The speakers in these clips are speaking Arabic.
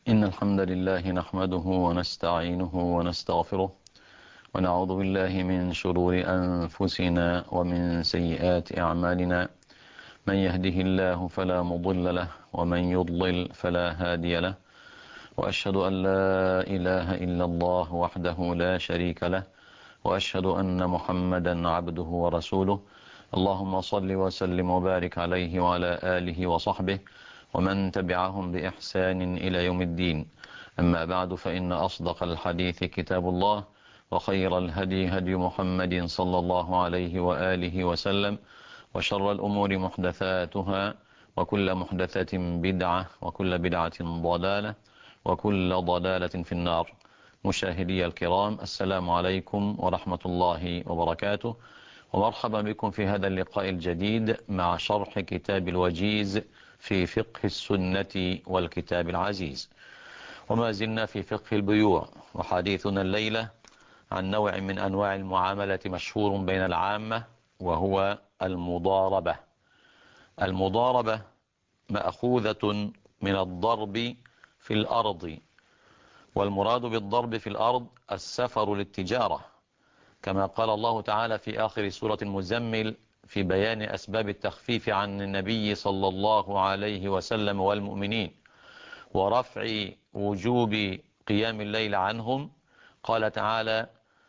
إن الحمد لله نحمده ونستعينه ونستغفره ونعوذ بالله من شرور أنفسنا ومن سيئات أعمالنا. من يهده الله فلا مضل له ومن يضلل فلا هادي له، وأشهد أن لا إله إلا الله وحده لا شريك له، وأشهد أن محمدا عبده ورسوله. اللهم صل وسلم وبارك عليه وعلى آله وصحبه ومن تبعهم بإحسان إلى يوم الدين. أما بعد، فإن أصدق الحديث كتاب الله، وخير الهدي هدي محمد صلى الله عليه وآله وسلم، وشر الأمور محدثاتها، وكل محدثة بدعة، وكل بدعة ضلالة، وكل ضلالة في النار. مشاهدي الكرام، السلام عليكم ورحمة الله وبركاته، ومرحبا بكم في هذا اللقاء الجديد مع شرح كتاب الوجيز في فقه السنة والكتاب العزيز. وما زلنا في فقه البيوع، وحديثنا الليلة عن نوع من أنواع المعاملة مشهور بين العامة، وهو المضاربة. المضاربة مأخوذة من الضرب في الأرض، والمراد بالضرب في الأرض السفر للتجارة، كما قال الله تعالى في آخر سورة المزمل في بيان أسباب التخفيف عن النبي صلى الله عليه وسلم والمؤمنين ورفع وجوب قيام الليل عنهم. قال تعالى: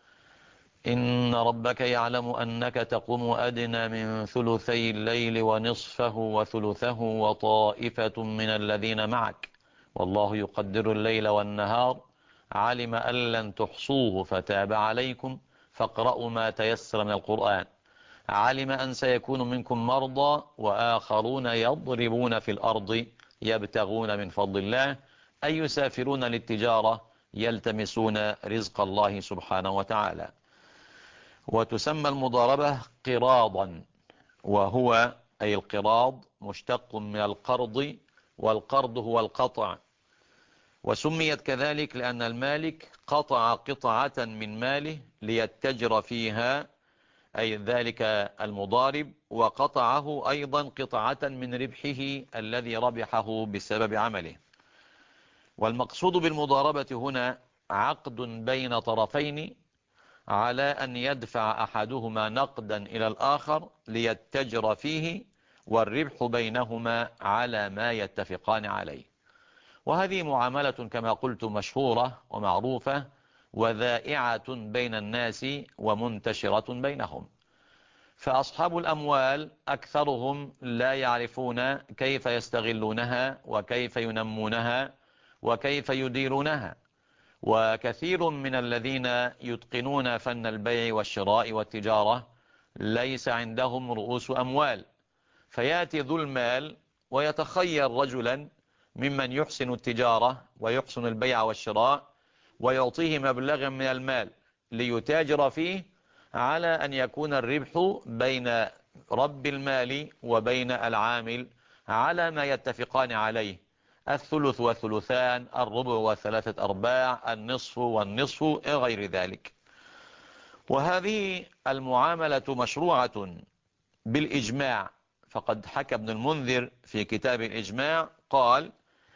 إن ربك يعلم أنك تقوم أدنى من ثلثي الليل ونصفه وثلثه وطائفة من الذين معك والله يقدر الليل والنهار علم أن لن تحصوه فتاب عليكم فاقرأوا ما تيسر من القرآن علم أن سيكون منكم مرضى وآخرون يضربون في الأرض يبتغون من فضل الله أي يسافرون للتجارة يلتمسون رزق الله سبحانه وتعالى. وتسمى المضاربة قراضا، وهو أي القراض مشتق من القرض، والقرض هو القطع، وسميت كذلك لأن المالك قطع قطعة من ماله ليتجر فيها، أي ذلك المضارب، وقطعه أيضا قطعة من ربحه الذي ربحه بسبب عمله. والمقصود بالمضاربة هنا عقد بين طرفين على أن يدفع أحدهما نقدا إلى الآخر ليتجر فيه، والربح بينهما على ما يتفقان عليه. وهذه معاملة كما قلت مشهورة ومعروفة وذائعة بين الناس ومنتشرة بينهم، فأصحاب الأموال أكثرهم لا يعرفون كيف يستغلونها وكيف ينمونها وكيف يديرونها، وكثير من الذين يتقنون فن البيع والشراء والتجارة ليس عندهم رؤوس أموال، فيأتي ذو المال ويتخير رجلا ممن يحسن التجارة ويحسن البيع والشراء ويعطيه مبلغا من المال ليتاجر فيه، على أن يكون الربح بين رب المال وبين العامل على ما يتفقان عليه، الثلث والثلثان، الربع والثلاثة أرباع، النصف والنصف غير ذلك. وهذه المعاملة مشروعة بالإجماع، فقد حكى ابن المنذر في كتاب الإجماع قال: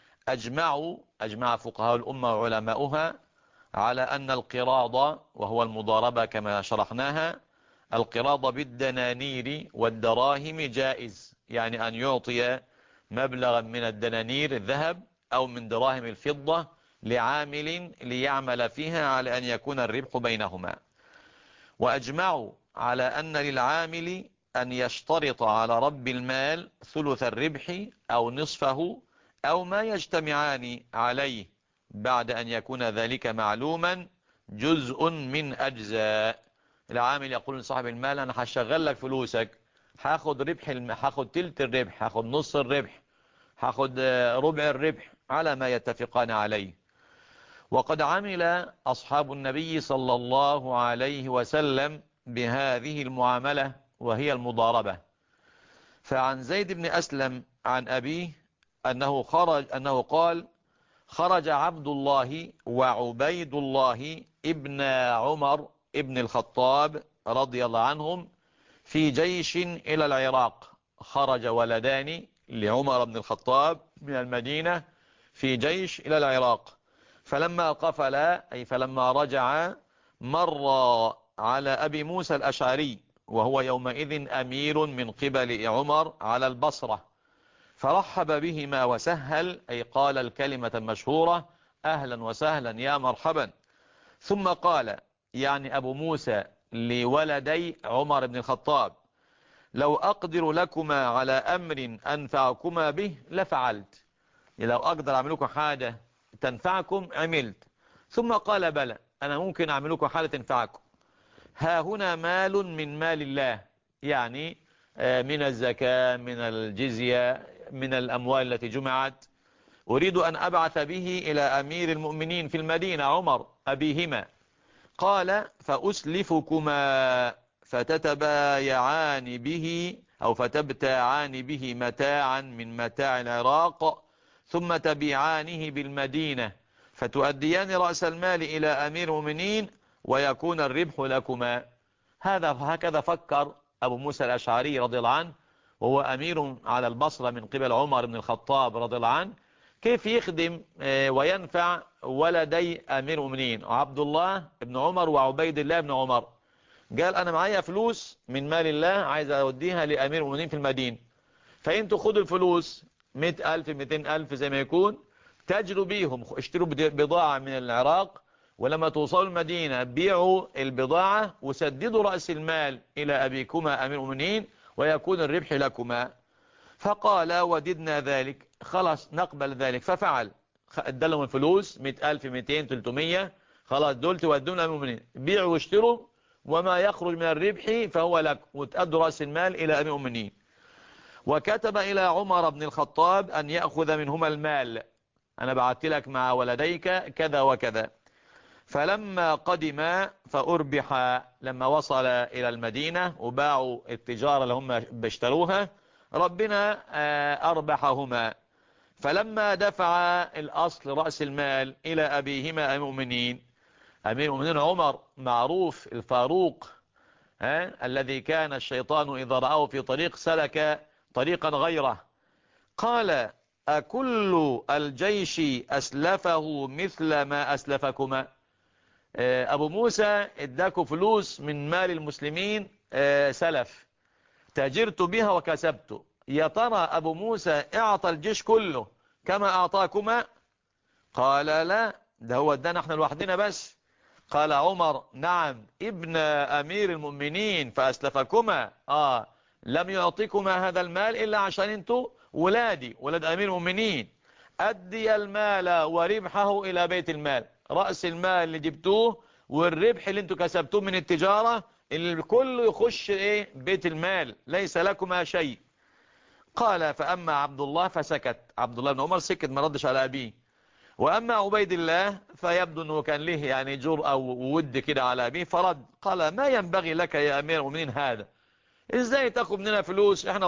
أجمع فقهاء الأمة وعلماؤها على أن القراض، وهو المضاربة كما شرحناها، القراض بالدنانير والدراهم جائز، يعني أن يعطي مبلغا من الدنانير الذهب أو من دراهم الفضة لعامل ليعمل فيها على أن يكون الربح بينهما. وأجمعوا على أن للعامل أن يشترط على رب المال ثلث الربح أو نصفه أو ما يجتمعان عليه بعد أن يكون ذلك معلوما جزء من أجزاء. العامل يقول لصاحب المال: أنا هشغل لك فلوسك، هاخد تلت الربح، هاخد نص الربح، هاخد ربع الربح، على ما يتفقان عليه. وقد عمل أصحاب النبي صلى الله عليه وسلم بهذه المعاملة وهي المضاربة. فعن زيد بن أسلم عن أبيه أنه قال: خرج عبد الله وعبيد الله ابن عمر ابن الخطاب رضي الله عنهم في جيش إلى العراق. خرج ولدان لعمر بن الخطاب من المدينة في جيش إلى العراق. فلما قفل أي فلما رجع مر على أبي موسى الأشعري وهو يومئذ أمير من قبل عمر على البصرة، فرحب بهما وسهل أي قال الكلمة المشهورة أهلا وسهلا يا مرحبا. ثم قال يعني أبو موسى لولدي عمر بن الخطاب لو أقدر لكما على أمر أنفعكما به لفعلت، لو أقدر أعمل لكم حاجة تنفعكم عملت. ثم قال بلى أنا ممكن أعمل لكم حاجة تنفعكم، ها هنا مال من مال الله، يعني من الزكاة من الجزية من الأموال التي جمعت، أريد أن أبعث به إلى أمير المؤمنين في المدينة عمر أبيهما. قال فأسلفكما فتتبايعان به أو فتبتاعان به متاعا من متاع العراق ثم تبيعانه بالمدينة فتؤديان رأس المال إلى أمير المؤمنين ويكون الربح لكما. هكذا فكر أبو موسى الأشعري رضي الله عنه وهو أمير على البصرة من قبل عمر بن الخطاب رضي الله عنه، كيف يخدم وينفع ولدي أمير المؤمنين عبد الله بن عمر وعبيد الله بن عمر. قال أنا معايا فلوس من مال الله عايز أوديها لأمير المؤمنين في المدينة، فأنتوا خدوا الفلوس 100,000 200,000 زي ما يكون، تجروا بيهم اشتروا بضاعة من العراق، ولما توصلوا المدينة بيعوا البضاعة وسددوا رأس المال إلى أبيكما أمير المؤمنين ويكون الربح لكما. فقال وددنا ذلك، خلاص نقبل ذلك. ففعل، ادالهم الفلوس 100,000 200 300، خلاص دول تودون أمير المؤمنين، بيعوا واشتروا وما يخرج من الربح فهو لك وتأدوا رأس المال إلى أمير المؤمنين. وكتب إلى عمر بن الخطاب أن يأخذ منهما المال، أنا بعت لك مع ولديك كذا وكذا. فلما قدم فأربح، لما وصل إلى المدينة وباعوا التجارة اللي هم بيشتروها ربنا أربحهما. فلما دفع الأصل رأس المال إلى أبيهما المؤمنين، أمير المؤمنين عمر معروف الفاروق، الذي كان الشيطان إذا رآه في طريق سلك طريقا غيره. قال أكل الجيش أسلفه مثل ما أسلفكما؟ أبو موسى اداكوا فلوس من مال المسلمين سلف، تاجرت بها وكسبت، يا ترى أبو موسى اعطى الجيش كله كما أعطاكما؟ قال لا، ده هو ادانا احنا لوحدنا بس. قال عمر نعم ابن أمير المؤمنين فأسلفكما، لم يعطيكما هذا المال إلا عشان انتوا ولادي ولاد أمير المؤمنين، أدي المال وربحه إلى بيت المال، رأس المال اللي جبتوه والربح اللي انتوا كسبتوه من التجارة اللي كله يخش بيت المال، ليس لكما شيء. قال فأما عبد الله فسكت، عبد الله بن عمر سكت ما ردش على أبيه. وأما عبيد الله فيبدو أنه كان له يعني جرأة وود كده على أبيه، فرد قال ما ينبغي لك يا أمير المؤمنين هذا، إزاي تأخذ مننا فلوس احنا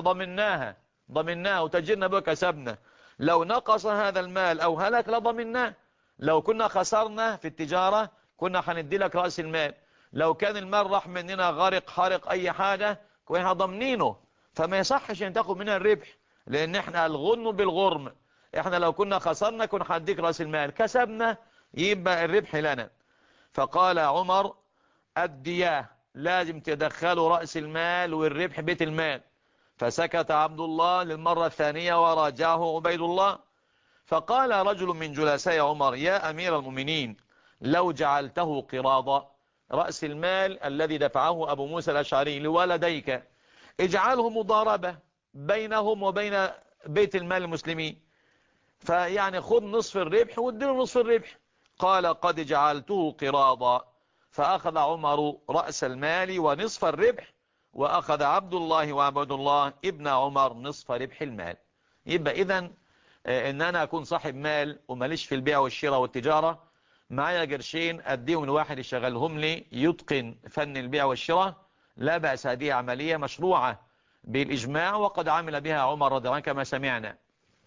ضمناها وتجرنا بها كسبنا، لو نقص هذا المال أو هلك لضمناه، لو كنا خسرنا في التجارة كنا هندي لك رأس المال، لو كان المال راح مننا غرق حرق أي حاجة كنا ضمنينه، فما يصحش أن تأخذ مننا الربح، لأن احنا الغن بالغرم، احنا لو كنا خسرنا كنا هنديك رأس المال، كسبنا يبقى الربح لنا. فقال عمر الدياه، لازم تدخلوا رأس المال والربح بيت المال. فسكت عبد الله للمرة الثانية وراجعه عبيد الله. فقال رجل من جلساء عمر يا أمير المؤمنين لو جعلته قراضا، رأس المال الذي دفعه أبو موسى الأشعري لولديك اجعله مضاربة بينهم وبين بيت المال المسلمين، فيعني خذ نصف الربح واديله نصف الربح. قال قد جعلته قراضا، فأخذ عمر رأس المال ونصف الربح، وأخذ عبد الله وعبد الله ابن عمر نصف ربح المال. يبقى إذن إن أنا أكون صاحب مال وماليش في البيع والشراء والتجارة، معايا قرشين أديهم الواحد يشغلهم لي يتقن فن البيع والشراء، لا بأس، هذه عملية مشروعة بالإجماع وقد عمل بها عمر رضي الله عنه كما سمعنا.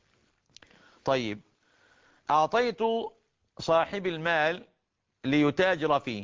طيب أعطيت صاحب المال ليتاجر فيه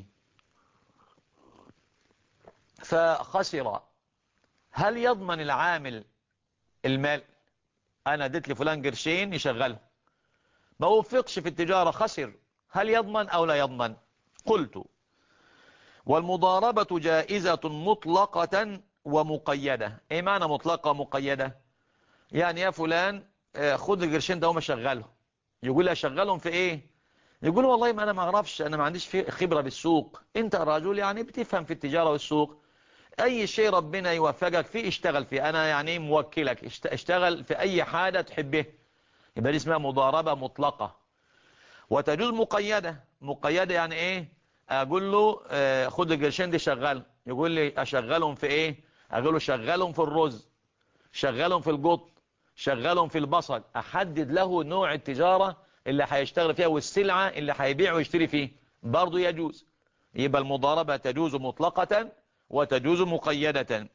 فخسر، هل يضمن العامل المال؟ أنا اديت لفلان قرشين يشغله، ما وفقش في التجارة خسر، هل يضمن أو لا يضمن؟ قلت والمضاربة جائزة مطلقة ومقيدة. ايه معنى مطلقة ومقيدة؟ يعني يا فلان خد القرشين ده وما شغله. يقول لي اشغلهم في ايه؟ يقول والله ما انا ما اعرفش، انا ما عنديش في خبرة بالسوق. انت رجل يعني بتفهم في التجارة والسوق، اي شيء ربنا يوفقك فيه اشتغل فيه، انا يعني موكلك اشتغل في اي حاجة تحبه. يبقى دي اسمها مضاربة مطلقة. وتجوز مقيدة. مقيدة يعني ايه؟ اقول له خد القرشين دي شغل، يقول لي اشغلهم في ايه؟ اقول له شغلهم في الرز، شغلهم في القط، شغلهم في البصل. احدد له نوع التجارة اللي هيشتغل فيها والسلعة اللي هيبيع ويشتري فيه، برضو يجوز. يبقى المضاربة تجوز مطلقة وتجوز مقيدة.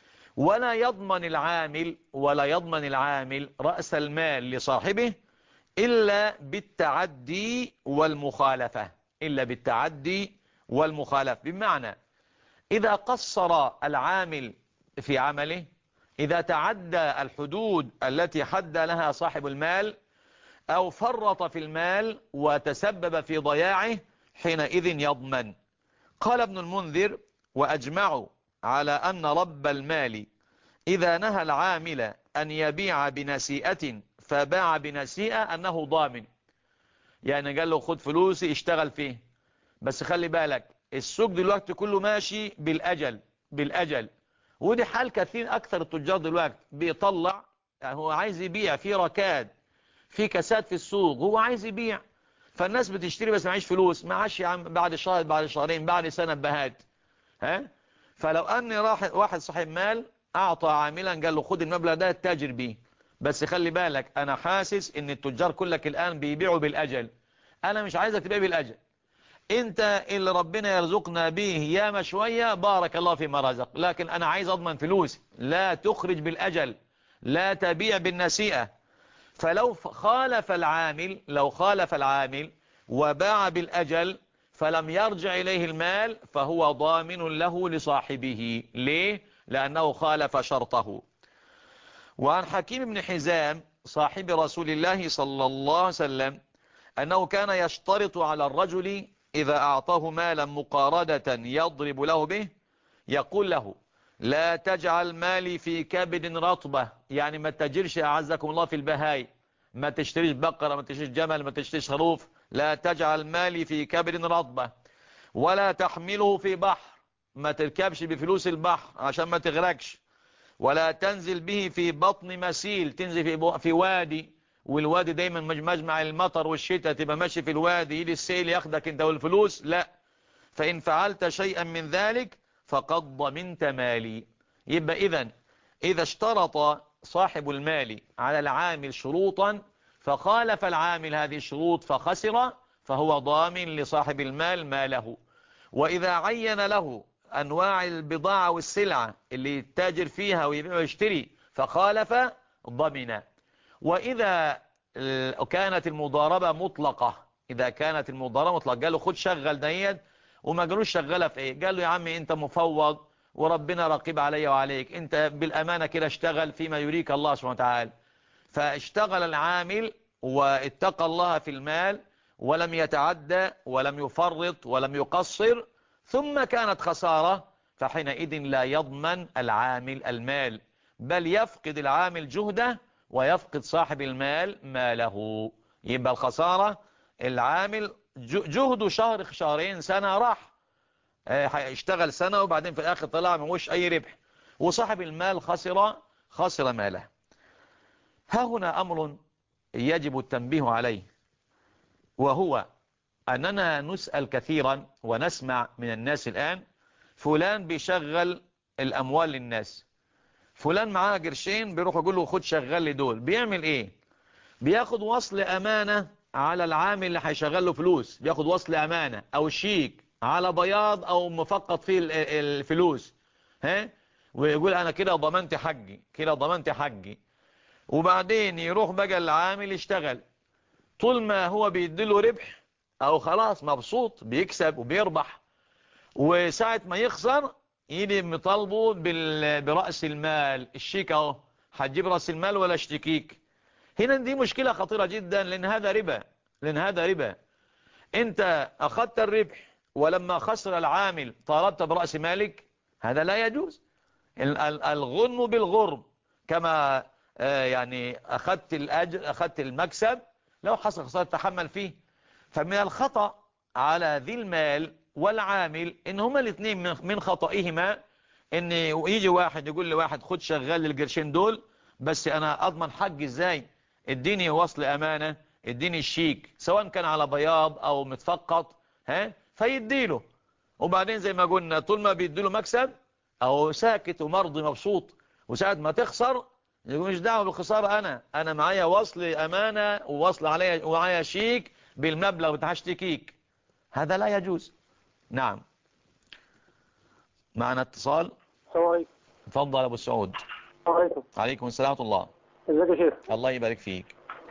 ولا يضمن العامل رأس المال لصاحبه إلا بالتعدي والمخالفة. إلا بالتعدي والمخالفة، بمعنى إذا قصر العامل في عمله، إذا تعدى الحدود التي حد لها صاحب المال، أو فرط في المال وتسبب في ضياعه، حينئذ يضمن. قال ابن المنذر: وأجمعوا على أن رب المال إذا نهى العامل أن يبيع بنسيئة فباع بنسيئة أنه ضامن. يعني قال له خد فلوسي اشتغل فيه، بس خلي بالك السوق دلوقتي كله ماشي بالأجل. بالأجل، ودي حال كثير. أكثر التجار دلوقتي بيطلع، يعني هو عايز يبيع في ركاد، في كساد في السوق، هو عايز يبيع، فالناس بتشتري بس معيش فلوس. معاش يا عم، بعد شهر، بعد شهرين، بعد سنة بهات. ها؟ فلو أني واحد صاحب مال أعطى عاملا قال له خد المبلغ ده التاجر بيه، بس خلي بالك أنا حاسس إن التجار كلك الآن بيبيعوا بالأجل، أنا مش عايزك تبيع بالأجل. أنت اللي ربنا يرزقنا به ياما شوية بارك الله فيما رزق، لكن أنا عايز أضمن فلوس، لا تخرج بالأجل، لا تبيع بالنسيئة. فلو خالف العامل وباع بالأجل فلم يرجع إليه المال، فهو ضامن له لصاحبه. ليه؟ لأنه خالف شرطه. وعن حكيم بن حزام صاحب رسول الله صلى الله عليه وسلم أنه كان يشترط على الرجل إذا أعطاه مالا مقاردة يضرب له به، يقول له: لا تجعل مالي في كبد رطبة. يعني ما تجرش أعزكم الله في البهاي، ما تشتريش بقرة، ما تشتريش جمل، ما تشتريش خروف. لا تجعل مالي في كبد رطبة. ولا تحمله في بحر، ما تركبش بفلوس البحر عشان ما تغرقش. ولا تنزل به في بطن مسيل، تنزل في وادي، والوادي دايما مجمع المطر والشتاء، تبقى ماشي في الوادي يجي السيل ياخدك انت والفلوس، لا. فإن فعلت شيئا من ذلك فقد ضمنت مالي. يبقى إذا اشترط صاحب المال على العامل شروطا فخالف العامل هذه الشروط فخسر، فهو ضامن لصاحب المال ماله. وإذا عين له أنواع البضاعة والسلعة اللي يتاجر فيها ويبيع ويشتري فخالف، ضمن. وإذا كانت المضاربة مطلقة، قال له خد شغل ديت، وما قالوش شغلها في ايه، قال له يا عمي انت مفوض وربنا رقيب علي وعليك، انت بالامانه كده اشتغل فيما يريك الله سبحانه وتعالى. فاشتغل العامل واتقى الله في المال ولم يتعدى ولم يفرط ولم يقصر، ثم كانت خسارة، فحينئذ لا يضمن العامل المال، بل يفقد العامل جهده ويفقد صاحب المال ماله. يبقى الخسارة العامل جهده شهر، شهرين، سنة راح، اشتغل سنة وبعدين في الآخر طلع مش أي ربح، وصاحب المال خسر ماله. ها هنا أمر يجب التنبيه عليه، وهو أننا نسأل كثيرا ونسمع من الناس الآن: فلان بيشغل الأموال للناس، فلان معاه قرشين بيروح يقول له خد شغل لي دول. بيعمل ايه؟ بياخد وصل أمانة على العامل اللي هيشغل له فلوس، بياخد وصل أمانة أو شيك على بياض أو مفقط فيه الفلوس، ها، ويقول أنا كده ضمنت حقي، كده ضمنت حقي. وبعدين يروح بقى العامل يشتغل، طول ما هو بيديله ربح أو خلاص مبسوط بيكسب وبيربح، وساعة ما يخسر يجي مطالبه برأس المال. الشيك اهو، هتجيب رأس المال ولا اشتكيك؟ هنا دي مشكلة خطيرة جدا، لأن هذا ربا، لأن هذا ربا. أنت أخذت الربح ولما خسر العامل طالبت برأس مالك، هذا لا يجوز. الغنم بالغرم، كما يعني أخذت الأجر، أخذت المكسب، لو حصل خسارة تحمل فيه. فمن الخطأ على ذي المال والعامل إن هما الاثنين من خطئهما إن يجي واحد يقول لواحد خد شغال القرشين دول، بس أنا أضمن حقي إزاي؟ اديني وصل أمانة، اديني الشيك سواء كان على بياض أو متفقط، فيديله. وبعدين زي ما قلنا طول ما بيديله مكسب أو ساكت ومرضي مبسوط، وساعة ما تخسر يقول مش دعوة بالخسارة، أنا معايا وصل أمانة ووصل عليا ومعايا شيك بالمبلغ بتاع اشتكيك. هذا لا يجوز. نعم. معنا اتصال. السلام عليكم. تفضل يا ابو سعود. السلام عليكم. عليكم السلام ورحمه الله. ازيك يا شيخ؟ الله يبارك فيك.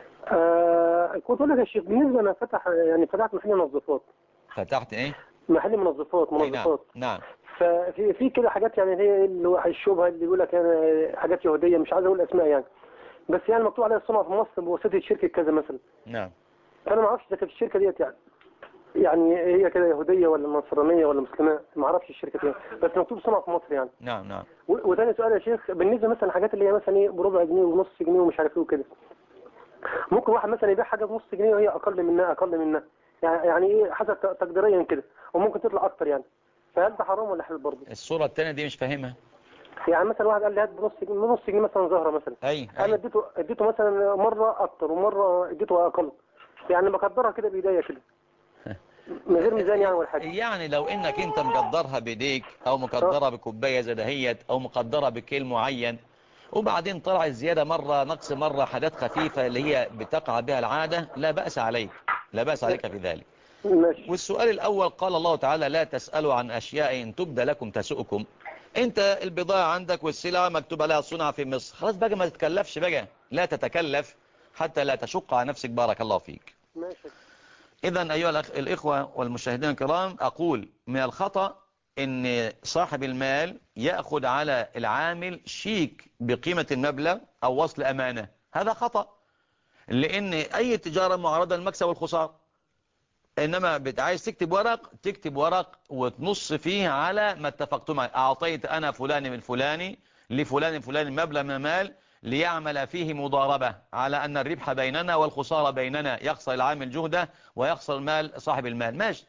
كنت اقول لك يا شيخ، بالنسبه انا فتحت محل منظفات. فتحت ايه؟ محل منظفات. نعم نعم. ففي كده حاجات، يعني هي الشبهه اللي بيقول لك يعني حاجات يهوديه، مش عايز اقول اسماء يعني، بس يعني مكتوب عليها الصنع في مصر بواسطه شركه كذا مثلا. نعم. فانا ما اعرفش اذا كانت الشركه ديت يعني هي كده يهوديه ولا نصرانيه ولا مسلمه، ما اعرفش الشركه دي، بس مكتوب صنع في مصر يعني. نعم نعم. وثاني سؤال يا شيخ، بالنسبه مثلا الحاجات اللي هي مثلا ايه بربع جنيه ونص جنيه ومش عارف ايه وكده، ممكن واحد مثلا يبيع حاجه بنص جنيه وهي اقل منها يعني ايه حسب تقديريا كده، وممكن تطلع اكتر يعني، فهل ده حرام ولا حلال برضه؟ الصوره الثانيه دي مش فاهمها. يعني مثلا واحد قال لي هات بنص جنيه مثلا زهره مثلا، انا اديته مثلا مره اكتر ومره اديته اقل، يعني بقدرها كده بايديا كده من غير ميزان يعني ولا حاجه. يعني لو انك انت مقدرها بايديك او مقدرها بكوبايه زي دهيت او مقدرها بكيل معين، وبعدين طلع الزياده مره نقص مره حاجات خفيفه اللي هي بتقع بها العاده، لا باس عليك، لا باس عليك في ذلك. ماشي. والسؤال الاول قال الله تعالى لا تسالوا عن اشياء ان تبدى لكم تسؤكم. انت البضاعه عندك والسلعه مكتوب عليها صنع في مصر، خلاص بقى ما تتكلفش بقى، لا تتكلف حتى لا تشق على نفسك. بارك الله فيك. ماشي. إذن أيها الإخوة والمشاهدين الكرام، أقول من الخطأ أن صاحب المال يأخذ على العامل شيك بقيمة المبلغ أو وصل أمانة. هذا خطأ، لأن أي تجارة معرضة للمكسب والخسارة. إنما عايز تكتب ورق وتنص فيه على ما اتفقتم عليه. أعطيت أنا فلان من فلاني لفلان فلان مبلغ من المال ليعمل فيه مضاربة على أن الربح بيننا والخسارة بيننا، يخسر العامل جهده ويخسر المال صاحب المال، ماشي.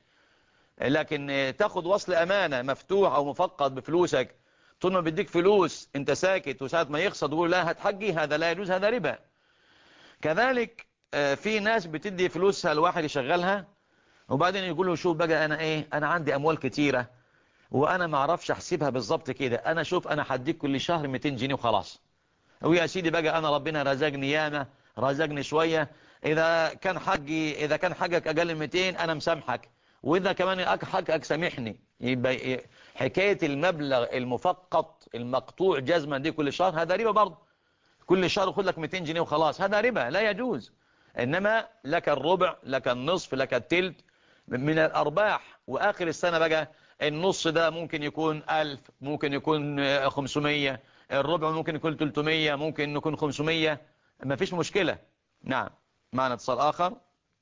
لكن تاخد وصل أمانة مفتوح أو مفقد بفلوسك، طول ما بديك فلوس أنت ساكت، وساعة ما يخسر تقول لا هتحقي، هذا لا يجوز، هذا ربا. كذلك في ناس بتدي فلوسها الواحد يشغلها، وبعدين يقول له شوف بقى انا عندي اموال كتيرة وانا ما اعرفش احسبها بالظبط كده، انا شوف انا هديك كل شهر 200 جنيه وخلاص، ويا سيدي بقى انا ربنا رزقني ياما، رزقني شوية، اذا كان حقك اقل من 200 انا مسامحك، واذا كمان حقك سامحني. يبقى حكاية المبلغ المفقط المقطوع جزما دي كل شهر هذا ربا برضه. كل شهر خد لك 200 جنيه وخلاص، هذا ربا لا يجوز. انما لك الربع، لك النصف، لك التلت من الأرباح. وآخر السنة بقى النص ده ممكن يكون 1000، ممكن يكون 500، الربع ممكن يكون 300، ممكن يكون 500، ما فيش مشكلة. نعم. معنا اتصال آخر.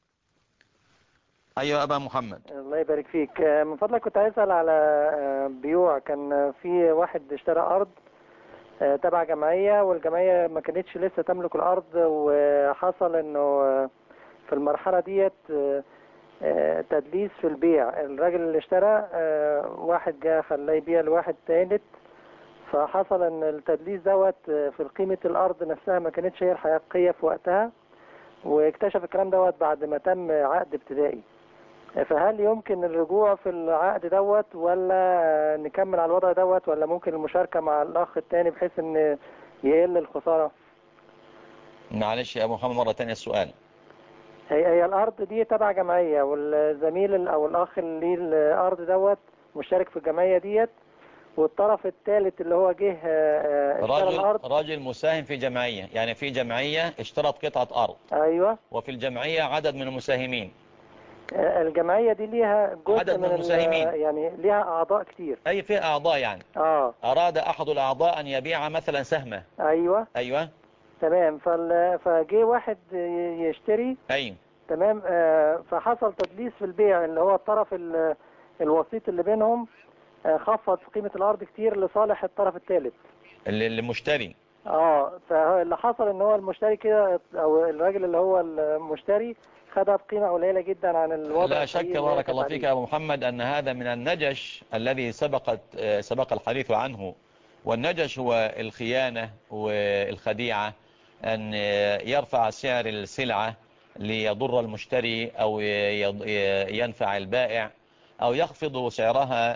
أيوة أبا محمد. الله يبارك فيك. من فضلك كنت عايز أسأل على بيوع. كان في واحد اشترى أرض تبع جمعية، والجمعية ما كانتش لسه تملك الأرض، وحصل إنه في المرحلة ديت تدليس في البيع. الراجل اللي اشترى واحد جاء خلاه يبيع لواحد ثالث، فحصل ان التدليس دوت في قيمة الارض نفسها ما كانتش هي الحقيقية في وقتها، واكتشف الكلام دوت بعد ما تم عقد ابتدائي. فهل يمكن الرجوع في العقد دوت، ولا نكمل على الوضع دوت، ولا ممكن المشاركة مع الاخ الثاني بحيث ان يقل الخسارة؟ معلش يا أبو محمد مرة تانية السؤال. هي الارض دي تبع جمعية، والزميل او الاخ اللي الارض دوت مشترك في الجمعية ديت، والطرف الثالث اللي هو جه اشترى الارض. راجل مساهم في جمعية، يعني في جمعية اشترت قطعة أرض. ايوه. وفي الجمعية عدد من المساهمين. الجمعية دي ليها جزء عدد من المساهمين، يعني ليها اعضاء كتير. أي فيها أعضاء يعني. أراد أحد الأعضاء أن يبيع مثلا سهمة. ايوه. أيوة. تمام. فجه واحد يشتري. ايوه تمام. فحصل تدليس في البيع، اللي هو الطرف الوسيط اللي بينهم خفض في قيمة الأرض كتير لصالح الطرف الثالث اللي مشتري. فاللي حصل ان هو المشتري كده، او الراجل اللي هو المشتري، خدها بقيمة قليلة جدا عن الوضع. لا شك بارك الله فيك يا أبو محمد أن هذا من النجش الذي سبق الحديث عنه. والنجش هو الخيانة والخديعة، أن يرفع سعر السلعة ليضر المشتري أو ينفع البائع، أو يخفض سعرها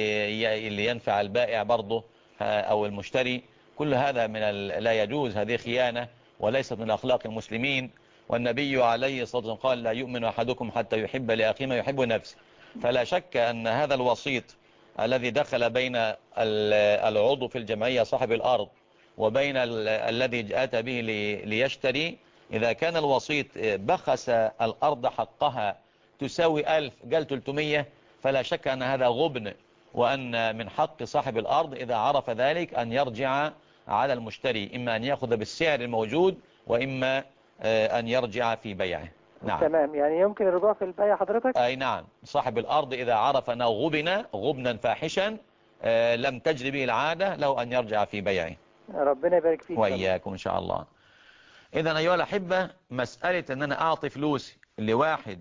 لينفع البائع برضه أو المشتري. كل هذا لا يجوز، هذه خيانة وليست من أخلاق المسلمين. والنبي عليه الصلاة والسلام قال: لا يؤمن أحدكم حتى يحب لأخيه ما يحب نفسه. فلا شك أن هذا الوسيط الذي دخل بين العضو في الجمعية صاحب الأرض وبين الذي أتى به ليشتري، إذا كان الوسيط بخس الأرض حقها تساوي 1000 قال 300، فلا شك أن هذا غبن، وأن من حق صاحب الأرض إذا عرف ذلك أن يرجع على المشتري، إما أن يأخذ بالسعر الموجود وإما أن يرجع في بيعه. نعم. تمام، يعني يمكن الرجوع في البيع حضرتك؟ أي نعم، صاحب الأرض إذا عرف أنه غبنا فاحشا لم تجري به العادة له أن يرجع في بيعه. ربنا يبارك فيك. وإياكم إن شاء الله. إذن أيها الأحبة، مسألة أن أنا أعطي فلوسي لواحد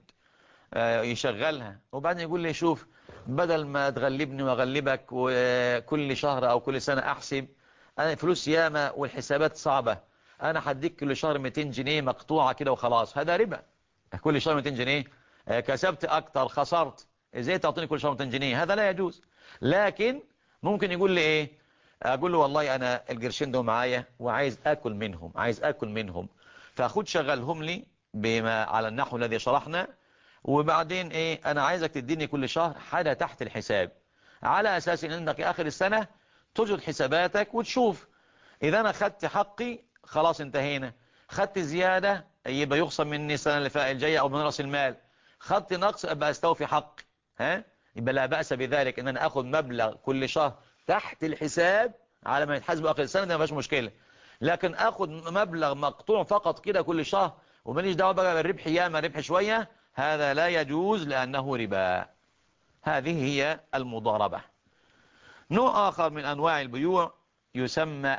يشغلها وبعدين يقول لي: شوف، بدل ما تغلبني وأغلبك وكل شهر أو كل سنة أحسب، أنا فلوس ياما والحسابات صعبة، أنا هديك كل شهر 200 جنيه مقطوعة كده وخلاص. هذا ربا. كل شهر 200 جنيه كسبت أكتر خسرت، إزاي تعطيني كل شهر 200 جنيه؟ هذا لا يجوز. لكن ممكن يقول لي إيه؟ أقول له: والله أنا القرشين دول معايا وعايز أكل منهم، فأخد شغلهم لي بما على النحو الذي شرحنا، وبعدين إيه، أنا عايزك تديني كل شهر حاجة تحت الحساب، على أساس أنك آخر السنة تجد حساباتك وتشوف إذا أنا خدت حقي خلاص انتهينا، خدت زيادة يبقى يخصم مني السنة اللي الجاية أو من رأس المال، خدت نقص أبقى أستوفي حقي. يبقى لا بأس بذلك أن أنا أخذ مبلغ كل شهر تحت الحساب على ما يتحاسب آخر السنة، ده ما فيش مشكلة. لكن أخذ مبلغ مقطوع فقط كده كل شهر وماليش دعوة بقى بالربح ياما ربح شوية، هذا لا يجوز لأنه ربا. هذه هي المضاربة. نوع آخر من أنواع البيوع يسمى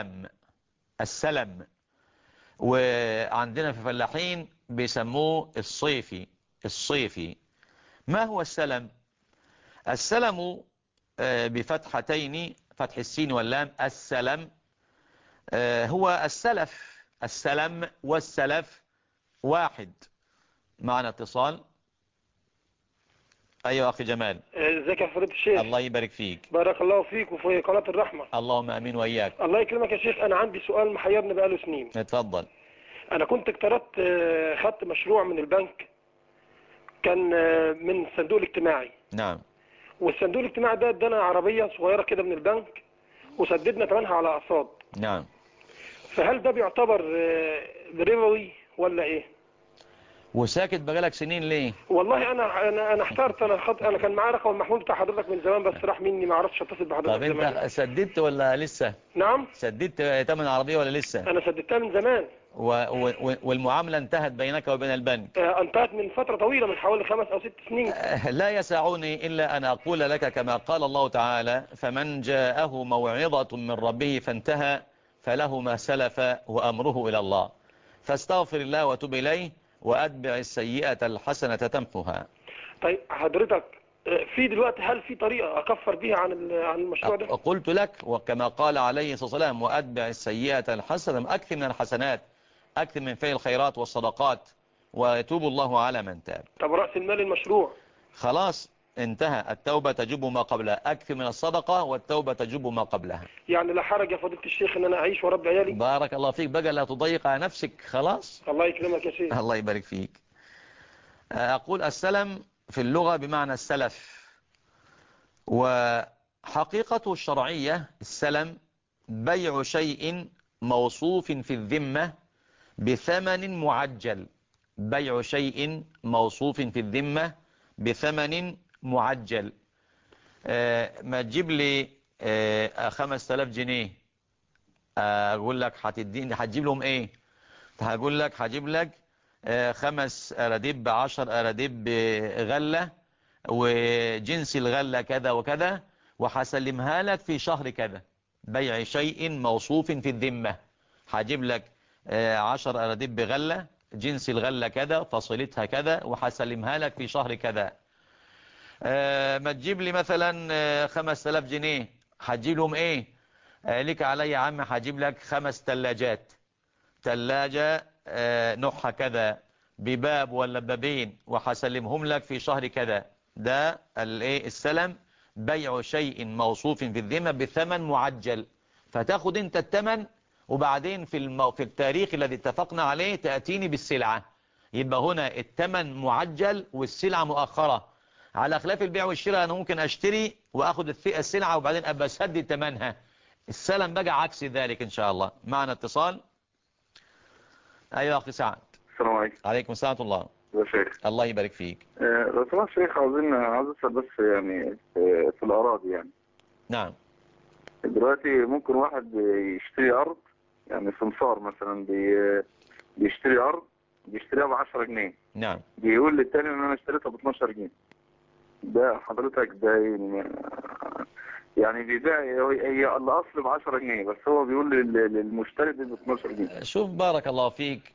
السلم، وعندنا في فلاحين بيسموه الصيفي. ما هو السلم؟ السلم بفتحتين، فتح السين واللام، السلم هو السلم والسلف واحد. معنا اتصال. أيوة أخي جمال. ازيك يا فضيلة الشيخ؟ الله يبارك فيك. بارك الله فيك وفي قناة الرحمة. اللهم أمين وإياك. الله يكرمك يا شيخ. أنا عندي سؤال محيرني بقاله سنين. اتفضل. أنا كنت اقترضت، خدت مشروع من البنك، كان من الصندوق الاجتماعي. نعم. والصندوق الاجتماعي ده ادانا عربية صغيرة كده من البنك وسددنا ثمنها على أقساط. نعم. فهل ده بيعتبر ربوي ولا إيه؟ وساكت بقالك سنين ليه؟ والله انا احترت. انا كان معايا رقم المحمول بتاع حضرتك من زمان، بس راح مني، ما عرفتش اتصل بحضرتك. طب انت سددت ولا لسه؟ نعم. سددت ثمن عربية ولا لسه؟ انا سددتها من زمان. والمعاملة انتهت بينك وبين البنك؟ انتهت من فترة طويلة، من حوالي 5 أو 6 سنين. لا يسعني إلا أن أقول لك كما قال الله تعالى: فمن جاءه موعظة من ربه فانتهى فله ما سلف وأمره إلى الله فاستغفر الله وتب إليه وأتبع السيئة الحسنة تمحها. طيب حضرتك، في دلوقتي هل في طريقة أكفر بيها عن المشروع ده؟ قلت لك وكما قال عليه الصلاة والسلام: وأتبع السيئة الحسنة، أكثر من الحسنات، أكثر من فعل الخيرات والصدقات ويتوب الله على من تاب. طب رأس المال المشروع خلاص انتهى، التوبة تجب ما قبلها، أكثر من الصدقة والتوبة تجب ما قبلها. يعني لا حرج يا فضيلة الشيخ ان انا اعيش ورب عيالي؟ بارك الله فيك، بقى لا تضيق على نفسك. خلاص. الله يكرمك يا شيخ. الله يبارك فيك. أقول السلم في اللغة بمعنى السلف، وحقيقته الشرعية السلم بيع شيء موصوف في الذمة بثمن معجل. بيع شيء موصوف في الذمة بثمن معجل. ما تجيب لي 5000 جنيه اقول لك هتديني هتجيب لهم ايه؟ هقول لك هجيب لك 5 أراديب 10 أراديب غلة، وجنس الغلة كذا وكذا، وهسلمها لك في شهر كذا. بيع شيء موصوف في الذمة. هجيب لك 10 أراديب غلة، جنس الغلة كذا، فصيلتها كذا، وهسلمها لك في شهر كذا. ما تجيب لي مثلا 5000 جنيه، هتجيب لهم ايه؟ لك علي يا عم، هجيب لك 5 ثلاجات. ثلاجة نوعها كذا، بباب ولا بابين، وهسلمهم لك في شهر كذا. ده السلم، بيع شيء موصوف في الذمة بثمن معجل. فتاخد انت الثمن، وبعدين في التاريخ الذي اتفقنا عليه تأتيني بالسلعة. يبقى هنا الثمن معجل والسلعة مؤخرة. على خلاف البيع والشراء، انا ممكن اشتري واخد السلعة وبعدين ابقى اسدد ثمنها. السلم بقى عكس ذلك ان شاء الله. معنا اتصال. ايوه اخي سعد. السلام عليكم. عليكم السلام ورحمة الله. يا شيخ. الله يبارك فيك. لو سمحت شيخ، عاوز اسال بس يعني في الاراضي يعني. نعم. دلوقتي ممكن واحد يشتري ارض، يعني سمسار مثلا بيشتري ارض، بيشتريها ب 10 جنيه. نعم. بيقول للتاني ان انا اشتريتها ب 12 جنيه. ده حضرتك ده يعني بيبيع، هي الاصل ب 10 جنيه، بس هو بيقول للمشتري ب 12 جنيه. شوف بارك الله فيك،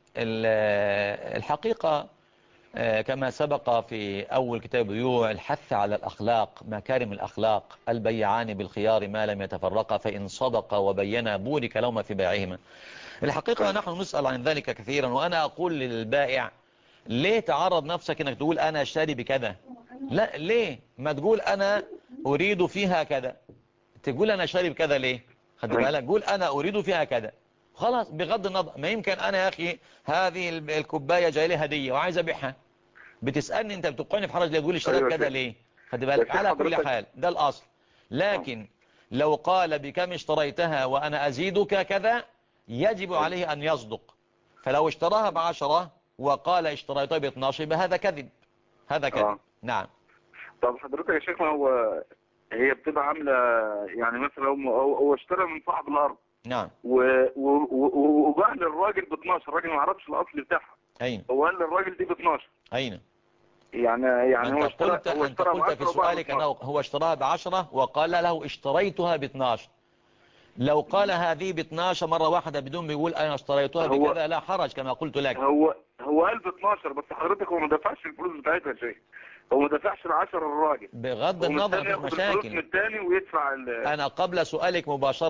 الحقيقة كما سبق في أول كتاب بيوع، الحث على الأخلاق، مكارم الأخلاق. البيعان بالخيار ما لم يتفرقا، فإن صدقا وبينا بورك لهما في بيعهما. الحقيقة نحن نسأل عن ذلك كثيرا، وأنا أقول للبائع: ليه تعرض نفسك انك تقول انا اشتري بكذا؟ لا، ليه ما تقول انا اريد فيها كذا؟ تقول انا اشتري بكذا ليه؟ خد بالك، قول انا اريد فيها كذا خلاص. بغض النظر، ما يمكن انا يا اخي هذه الكوبايه جاي لي هديه وعايز ابيعها، بتسالني انت بتوقعني في حرج ليه تقول اشتريت كذا ليه؟ خد بالك. على كل حال ده الاصل. لكن لو قال بكم اشتريتها وانا ازيدك كذا، يجب عليه ان يصدق. فلو اشتراها ب10 وقال اشتريتها ب12، بهذا كذب، هذا كذب. نعم. طب حضرتك يا شيخ، ما هي بتبقى عامله يعني مثلا هو اشترى من صاحب الارض. نعم. وباع للراجل ب 12، الراجل ما عرفش الاصل بتاعها. اين هو قال للراجل دي ب 12. اين يعني هو اشترى انت قلت في سؤالك انه هو اشتراها ب10 وقال له اشتريتها ب12. لو قال هذه ب12 مرة واحدة بدون ما يقول انا اشتريتها بكذا، لا حرج كما قلت لك. هو قال ب12، بس حضرتك هو ما دفعش الفلوس بتاعتها يا شيخ. هو ما دفعش ال10 الراجل. بغض النظر في مشاكل. الفلوس من الثاني ويدفع انا قبل سؤالك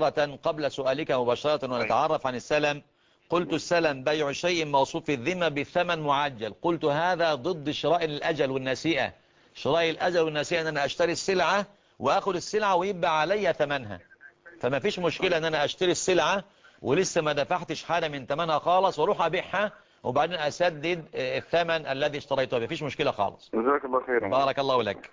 مباشرة ونتعرف عن السلم، قلت السلم بيع شيء موصوف في الذمة بثمن معجل. قلت هذا ضد شراء الأجل والنسيئة. شراء الأجل والنسيئة ان انا اشتري السلعة واخد السلعة ويبقى علي ثمنها. فما فيش مشكلة ان انا اشتري السلعة ولسه ما دفعتش حاجة من ثمنها خالص، واروح ابيعها وبعدين اسدد الثمن الذي اشتريته. ما فيش مشكلة خالص. جزاك الله خيرا. بارك الله لك.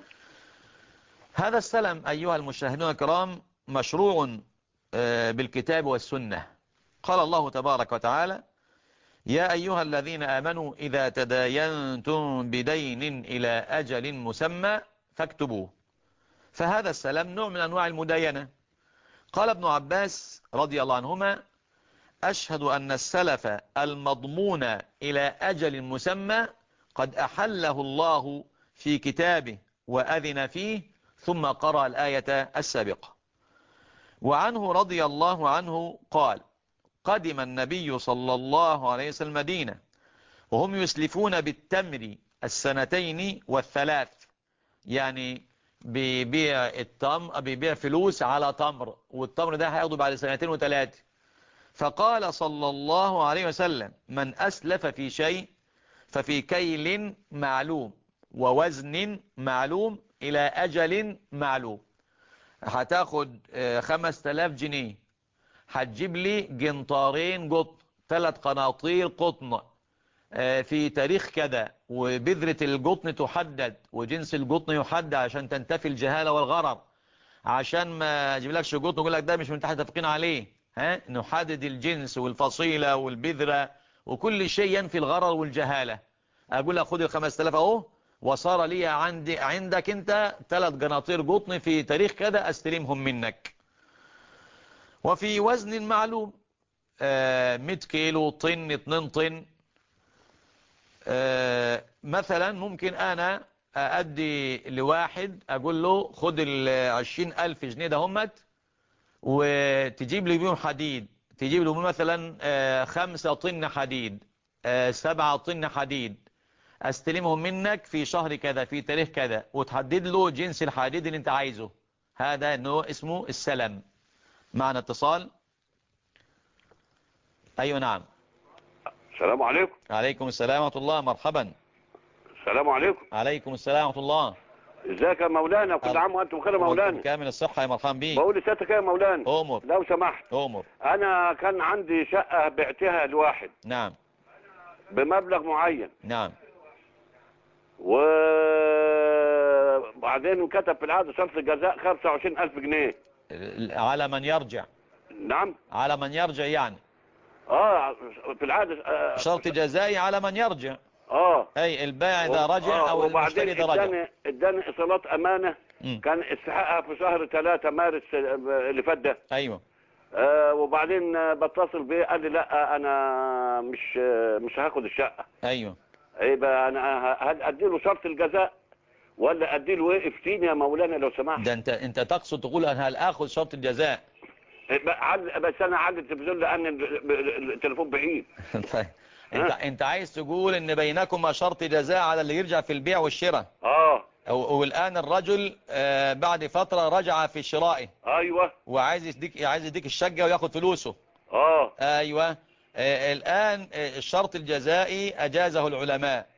هذا السلم أيها المشاهدون الكرام مشروع بالكتاب والسنة. قال الله تبارك وتعالى: يا أيها الذين آمنوا إذا تداينتم بدين إلى أجل مسمى فاكتبوه. فهذا السلم نوع من أنواع المداينة. قال ابن عباس رضي الله عنهما: أشهد أن السلف المضمون إلى أجل مسمى قد أحله الله في كتابه وأذن فيه، ثم قرأ الآية السابقة. وعنه رضي الله عنه قال: قدم النبي صلى الله عليه وسلم المدينة وهم يسلفون بالتمر 2 و3. يعني بيبيع فلوس على تمر، والتمر ده هياخده بعد 2 و3. فقال صلى الله عليه وسلم: من أسلف في شيء ففي كيل معلوم ووزن معلوم إلى أجل معلوم. هتاخد 5000 جنيه، هتجيب لي جنطارين قطن، 3 قناطير قطن في تاريخ كذا، وبذرة القطن تحدد وجنس القطن يحدد عشان تنتفي الجهالة والغرر. عشان ما اجيب لكش قطن ويقول لك ده مش من تحت متفقين عليه. نحدد الجنس والفصيلة والبذرة وكل شيء ينفي الغرر والجهالة. اقول لك خد 5000 اهو، وصار لي عندك انت 3 قناطير قطن في تاريخ كذا استلمهم منك. وفي وزن معلوم 100 كيلو، طن، 2 طن. مثلا ممكن أنا أدي لواحد أقول له خد 20,000 جنيه ده همت، وتجيب لي بيهم حديد، تجيب له مثلا 5 طن حديد، 7 طن حديد، استلمهم منك في شهر كذا في تاريخ كذا، وتحدد له جنس الحديد اللي انت عايزه. هذا نوع اسمه السلم. معنا اتصال. ايوه نعم. السلام عليكم. عليكم السلام ورحمة الله. مرحبا. السلام عليكم. عليكم السلام ورحمة الله. ازيك يا مولانا؟ كل عام وانتم بخير يا مولانا. كامل الصحة يا مرحبا بيك. بقول لسيادتك يا مولانا أمر لو سمحت. أمر. انا كان عندي شقة بعتها لواحد نعم بمبلغ معين، نعم. وبعدين كتب في العقد شرط الجزاء 25,000 جنيه. على من يرجع. نعم. على من يرجع يعني. في العقد شرط جزائي على من يرجع. اي البائع اذا رجع او المشتري اذا رجع. اداني ايصالات امانة كان استحقها في شهر 3 مارس اللي فات ده. ايوه. وبعدين بتصل بيه قال لي لا انا مش هاخد الشقة. ايوه. يبقى انا هل اديله شرط الجزاء ولا اديله ايه؟ افتيني يا مولانا لو سمحت. ده انت تقصد تقول انا هل اخذ شرط الجزاء؟ بس انا على التلفزيون لان التليفون بعيد. طيب انت عايز تقول ان بينكما شرط جزاء على اللي يرجع في البيع والشراء. والان الرجل بعد فترة رجع في شرائه. ايوه. وعايز يديك الشقة وياخد فلوسه. ايوه. الان الشرط الجزائي اجازه العلماء.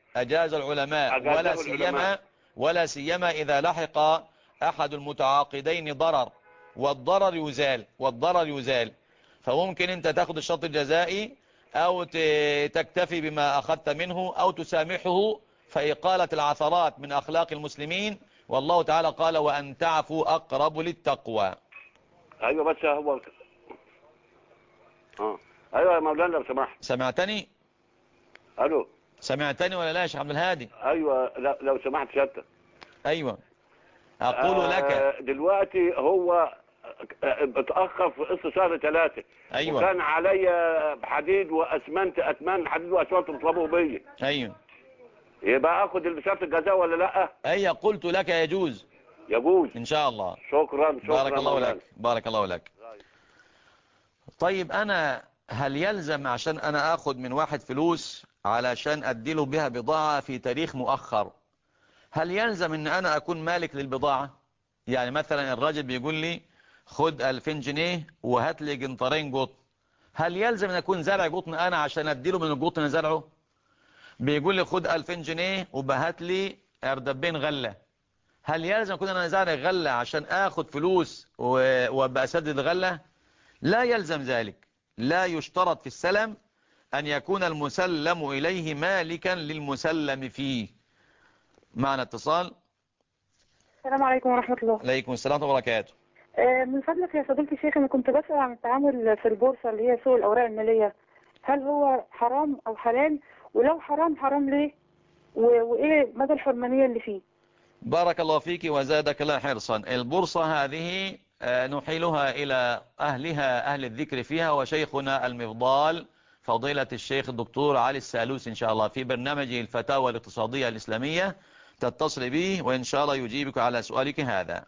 ولا سيما اذا لحق احد المتعاقدين ضرر، والضرر يزال. فممكن انت تاخد الشرط الجزائي او تكتفي بما اخذت منه او تسامحه، فإقالة العثرات من اخلاق المسلمين، والله تعالى قال وان تعفوا اقرب للتقوى. ايوه بس هو ايوه يا مولانا لو سمحت. سمعتني؟ الو. سمعتني ولا لا يا شيخ عبد الهادي؟ ايوه لو سمحت سيادتك. ايوه اقول لك دلوقتي هو اتأخر في قصة شهر 3. ايوه. وكان عليا حديد واسمنت، اتمان حديد واسمنت مطلبه بيا. ايوه. يبقى اخد شرط الجزاء ولا لا؟ اي قلت لك يجوز ان شاء الله. شكرا بارك الله لك. بارك الله لك. طيب انا هل يلزم عشان انا اخد من واحد فلوس علشان اديله بها بضاعة في تاريخ مؤخر، هل يلزم ان انا اكون مالك للبضاعة؟ يعني مثلا الراجل بيقول لي خد 2000 جنيه وهات لي جنطرين قطن، هل يلزم ان اكون زارع قطن انا عشان اديله من القطن اللي زرعه؟ بيقول لي خد 2000 جنيه وبهات لي اردبين غلة، هل يلزم اكون انا زارع غلة عشان اخد فلوس وابقى اسدد الغلة؟ لا يلزم ذلك. لا يشترط في السلم ان يكون المسلم اليه مالكا للمسلم فيه. معنا اتصال. السلام عليكم ورحمة الله. عليكم السلام وبركاته. من فضلك يا فضيلة الشيخ، أنا كنت بسأل عن التعامل في البورصة اللي هي سوق الأوراق المالية، هل هو حرام أو حلال؟ ولو حرام ليه؟ وإيه مدى الحرمانية اللي فيه؟ بارك الله فيك وزادك الله حرصا. البورصة هذه نحيلها إلى أهلها، أهل الذكر فيها، وشيخنا المفضال فضيلة الشيخ الدكتور علي السالوس إن شاء الله في برنامجه الفتاوى الاقتصادية الإسلامية، تتصل به وإن شاء الله يجيبك على سؤالك هذا.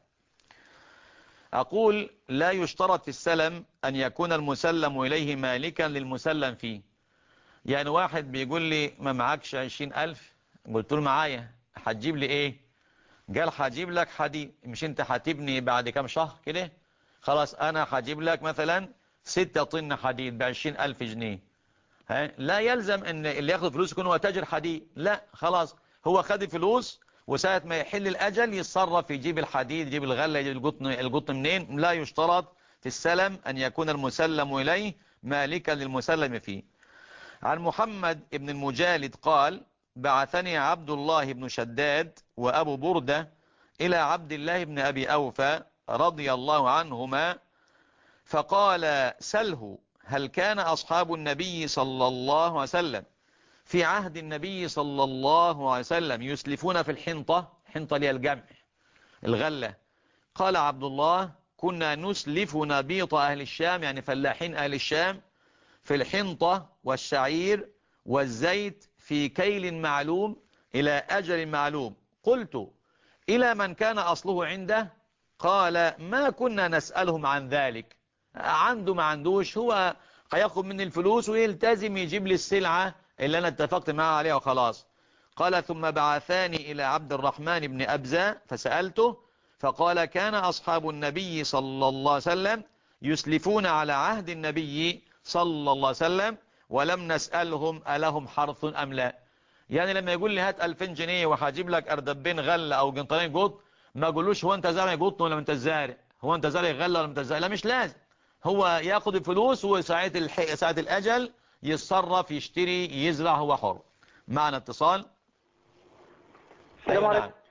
أقول لا يشترط في السلم أن يكون المسلم إليه مالكا للمسلم فيه. يعني واحد بيقول لي ما معكش 20,000، قلت له معايا، هتجيب لي إيه؟ قال هجيب لك حديد. مش أنت هتبني بعد كام شهر كده؟ خلاص أنا هجيب لك مثلا 6 طن حديد ب20,000 جنيه. لا يلزم أن اللي ياخد فلوس يكون هو تاجر حديد، لا، خلاص هو خد فلوس وساعة ما يحل الأجل يتصرف، يجيب الحديد، يجيب الغلة، يجيب القطن منين. لا يشترط في السلم أن يكون المسلم إليه مالكا للمسلم فيه. عن محمد بن المجالد قال بعثني عبد الله بن شداد وأبو بردة إلى عبد الله بن أبي أوفى رضي الله عنهما فقال سله هل كان أصحاب النبي صلى الله عليه وسلم في عهد النبي صلى الله عليه وسلم يسلفون في الحنطة؟ حنطة لي الجمع الغلة. قال عبد الله كنا نسلف نبيط أهل الشام، يعني فلاحين أهل الشام، في الحنطة والشعير والزيت في كيل معلوم إلى أجل معلوم. قلت إلى من كان أصله عنده؟ قال ما كنا نسألهم عن ذلك، عنده ما عندوش، هو هياخد مني الفلوس ويلتزم يجيب لي السلعة اللي أنا اتفقت معه عليها وخلاص. قال ثم بعثاني إلى عبد الرحمن بن أبزة فسألته، فقال كان أصحاب النبي صلى الله عليه وسلم يسلفون على عهد النبي صلى الله عليه وسلم ولم نسألهم ألهم حرث أم لا. يعني لما يقول لي هات 2000 جنيه وهجيب لك أردبين غلة أو جنطرين قط، ما أقولوش هو أنت زارع قطن ولا أنت زارع، هو أنت زارع غلة ولا أنت زارع، لا مش لازم. هو ياخد الفلوس وساعة ساعة الأجل يتصرف يشتري يزرع، هو حر. معنا اتصال. السلام أيوة عليكم. نعم.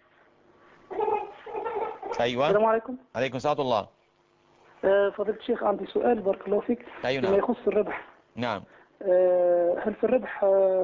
أيوة. السلام عليكم. عليكم السلام الله. فضيلة الشيخ عندي سؤال بارك الله فيك. أيوة فيما نعم. يخص الربح. نعم. هل في الربح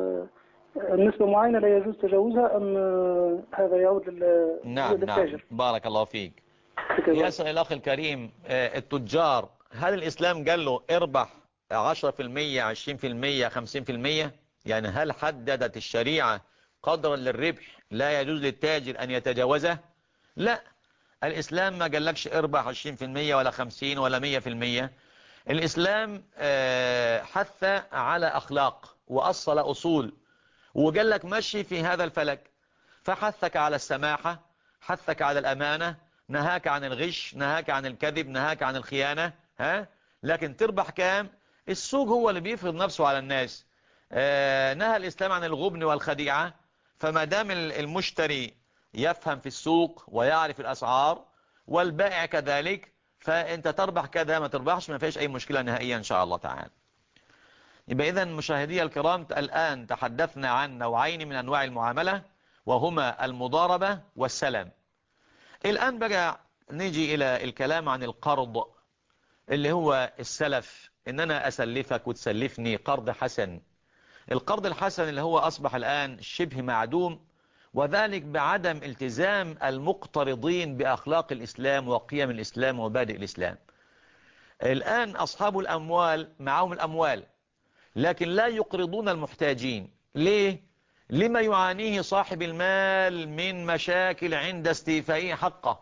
نسبة معينة لا يجوز تجاوزها أم هذا يعود نعم للتاجر؟ بارك الله فيك. يسأل الأخ الكريم التجار هل الإسلام قال له اربح 10% 20% 50%؟ يعني هل حددت الشريعة قدرا للربح لا يجوز للتاجر أن يتجاوزه؟ لا، الإسلام ما قالكش اربح 20% ولا 50 ولا 100%. الإسلام حث على أخلاق وأصل أصول، وقال لك مشي في هذا الفلك، فحثك على السماحة، حثك على الأمانة، نهاك عن الغش، نهاك عن الكذب، نهاك عن الخيانة. لكن تربح كام؟ السوق هو اللي بيفرض نفسه على الناس. نهى الإسلام عن الغبن والخديعة، فما دام المشتري يفهم في السوق ويعرف الأسعار والبائع كذلك، فأنت تربح كذا ما تربحش ما فيش أي مشكلة نهائيا إن شاء الله تعالى. يبقى إذن مشاهدي الكرام الآن تحدثنا عن نوعين من أنواع المعاملة، وهما المضاربة والسلم. الآن بقى نيجي إلى الكلام عن القرض اللي هو السلف، إن أنا أسلفك وتسلفني قرض حسن. القرض الحسن اللي هو أصبح الآن شبه معدوم، وذلك بعدم التزام المقترضين بأخلاق الإسلام وقيم الإسلام ومبادئ الإسلام. الآن أصحاب الأموال معهم الأموال لكن لا يقرضون المحتاجين. ليه؟ لما يعانيه صاحب المال من مشاكل عند استيفائه حقه.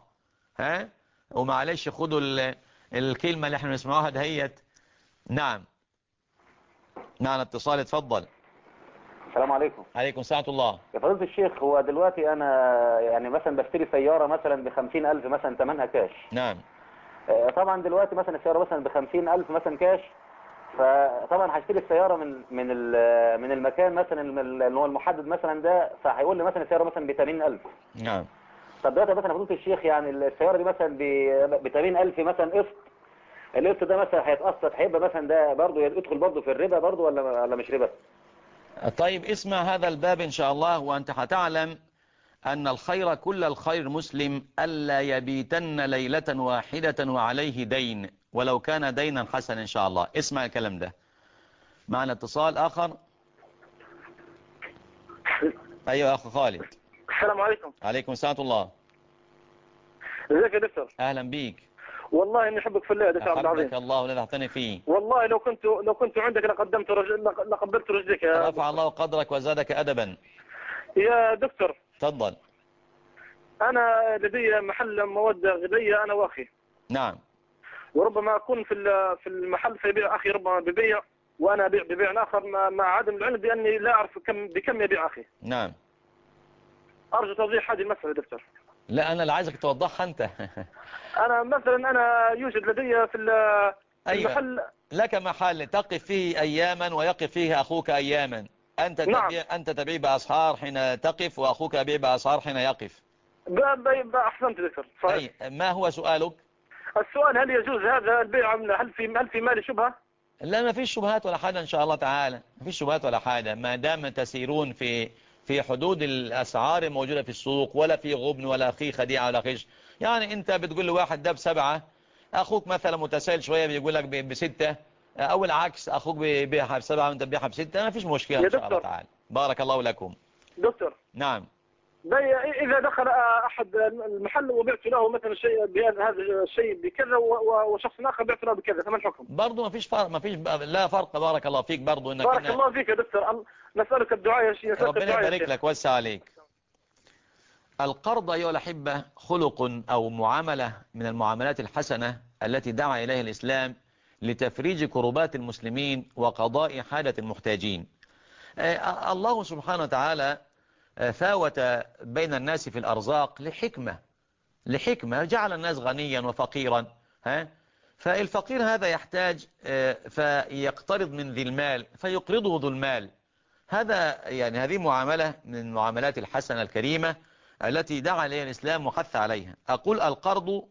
ومعلش خدوا الكلمة اللي احنا نسمعوها دهيت. نعم. معنا اتصال، اتفضل. السلام عليكم. عليكم السلام الله. يا فضيلة الشيخ، هو دلوقتي أنا يعني مثلا بشتري سيارة مثلا ب50,000 مثلا ثمنها كاش. نعم. طبعا دلوقتي مثلا السيارة مثلا ب50,000 مثلا كاش، فطبعا هشتري السيارة من المكان مثلا اللي هو المحدد مثلا ده، فهيقول لي مثلا السيارة مثلا ب80,000. نعم. طب دلوقتي مثلا يا فضيلة الشيخ يعني السيارة دي مثلا ب80,000 مثلا قسط، القسط ده مثلا هيتقسط، هيبقى مثلا ده برضه يدخل برضه في الربا برضه ولا مش ربا؟ طيب اسمع هذا الباب إن شاء الله، وأنت هتعلم أن الخير كل الخير مسلم ألا يبيتن ليلة واحدة وعليه دين ولو كان دينا حسنا إن شاء الله. اسمع الكلام ده. معنا اتصال آخر. أيوة أخو خالد. السلام عليكم. عليكم السلام الله. ازيك يا دكتور؟ أهلا بيك. والله اني احبك في الله يا دكتور عبد العظيم. أحبك الله والذي أعطاني فيه. والله لو كنت عندك لقبلت رجلك يا رفع الله قدرك وزادك أدبا. يا دكتور. تفضل. انا لدي محل مواد غذائيه انا واخي. نعم. وربما اكون في المحل فيبيع اخي، ربما ببيع وانا ابيع ببيع اخر مع عدم العلم باني لا اعرف بكم يبيع اخي. نعم. ارجو توضيح هذه المساله يا دكتور. لا أنا اللي عايزك توضحها أنت. انا مثلا يوجد لدي في المحل. أيوة. لك محل تقف فيه أياما ويقف فيه أخوك أياما. أنت تبيع بأسعار حين تقف وأخوك يبيع بأسعار حين يقف. أحسنت دكتور. صحيح. ما هو سؤالك؟ السؤال هل يجوز هذا البيع؟ هل في مالي شبهة؟ لا ما فيش شبهات ولا حاجة إن شاء الله تعالى، ما فيش شبهات ولا حاجة ما دام تسيرون في حدود الأسعار الموجودة في السوق، ولا في غبن ولا في خديعة ولا خش. يعني أنت بتقول لواحد ده ب7، أخوك مثلا متسائل شوية بيقول لك ب6، أو العكس أخوك بيبيعها ب7 وأنت بيبيعها ب6، ما فيش مشكلة إن شاء الله تعالى. بارك الله لكم. دكتور. نعم. إذا دخل أحد المحل وبعت له مثلا شيء بهذا الشيء بكذا وشخص آخر بعت له بكذا، فما الحكم؟ برضه ما فيش فرق، لا فرق. بارك الله فيك. برضه انك بارك الله فيك يا دكتور، نسألك الدعاء يا شيخ. ربنا يبارك لك ويوسع عليك. القرض أيها الأحبة خلق أو معاملة من المعاملات الحسنة التي دعا إليها الإسلام لتفريج كربات المسلمين وقضاء حاجة المحتاجين. الله سبحانه وتعالى فاوت بين الناس في الأرزاق لحكمة جعل الناس غنيا وفقيرا. فالفقير هذا يحتاج فيقترض من ذي المال فيقرضه ذو المال. هذا يعني هذه معاملة من المعاملات الحسنة الكريمة التي دعا إليها الإسلام وحث عليها. أقول القرض.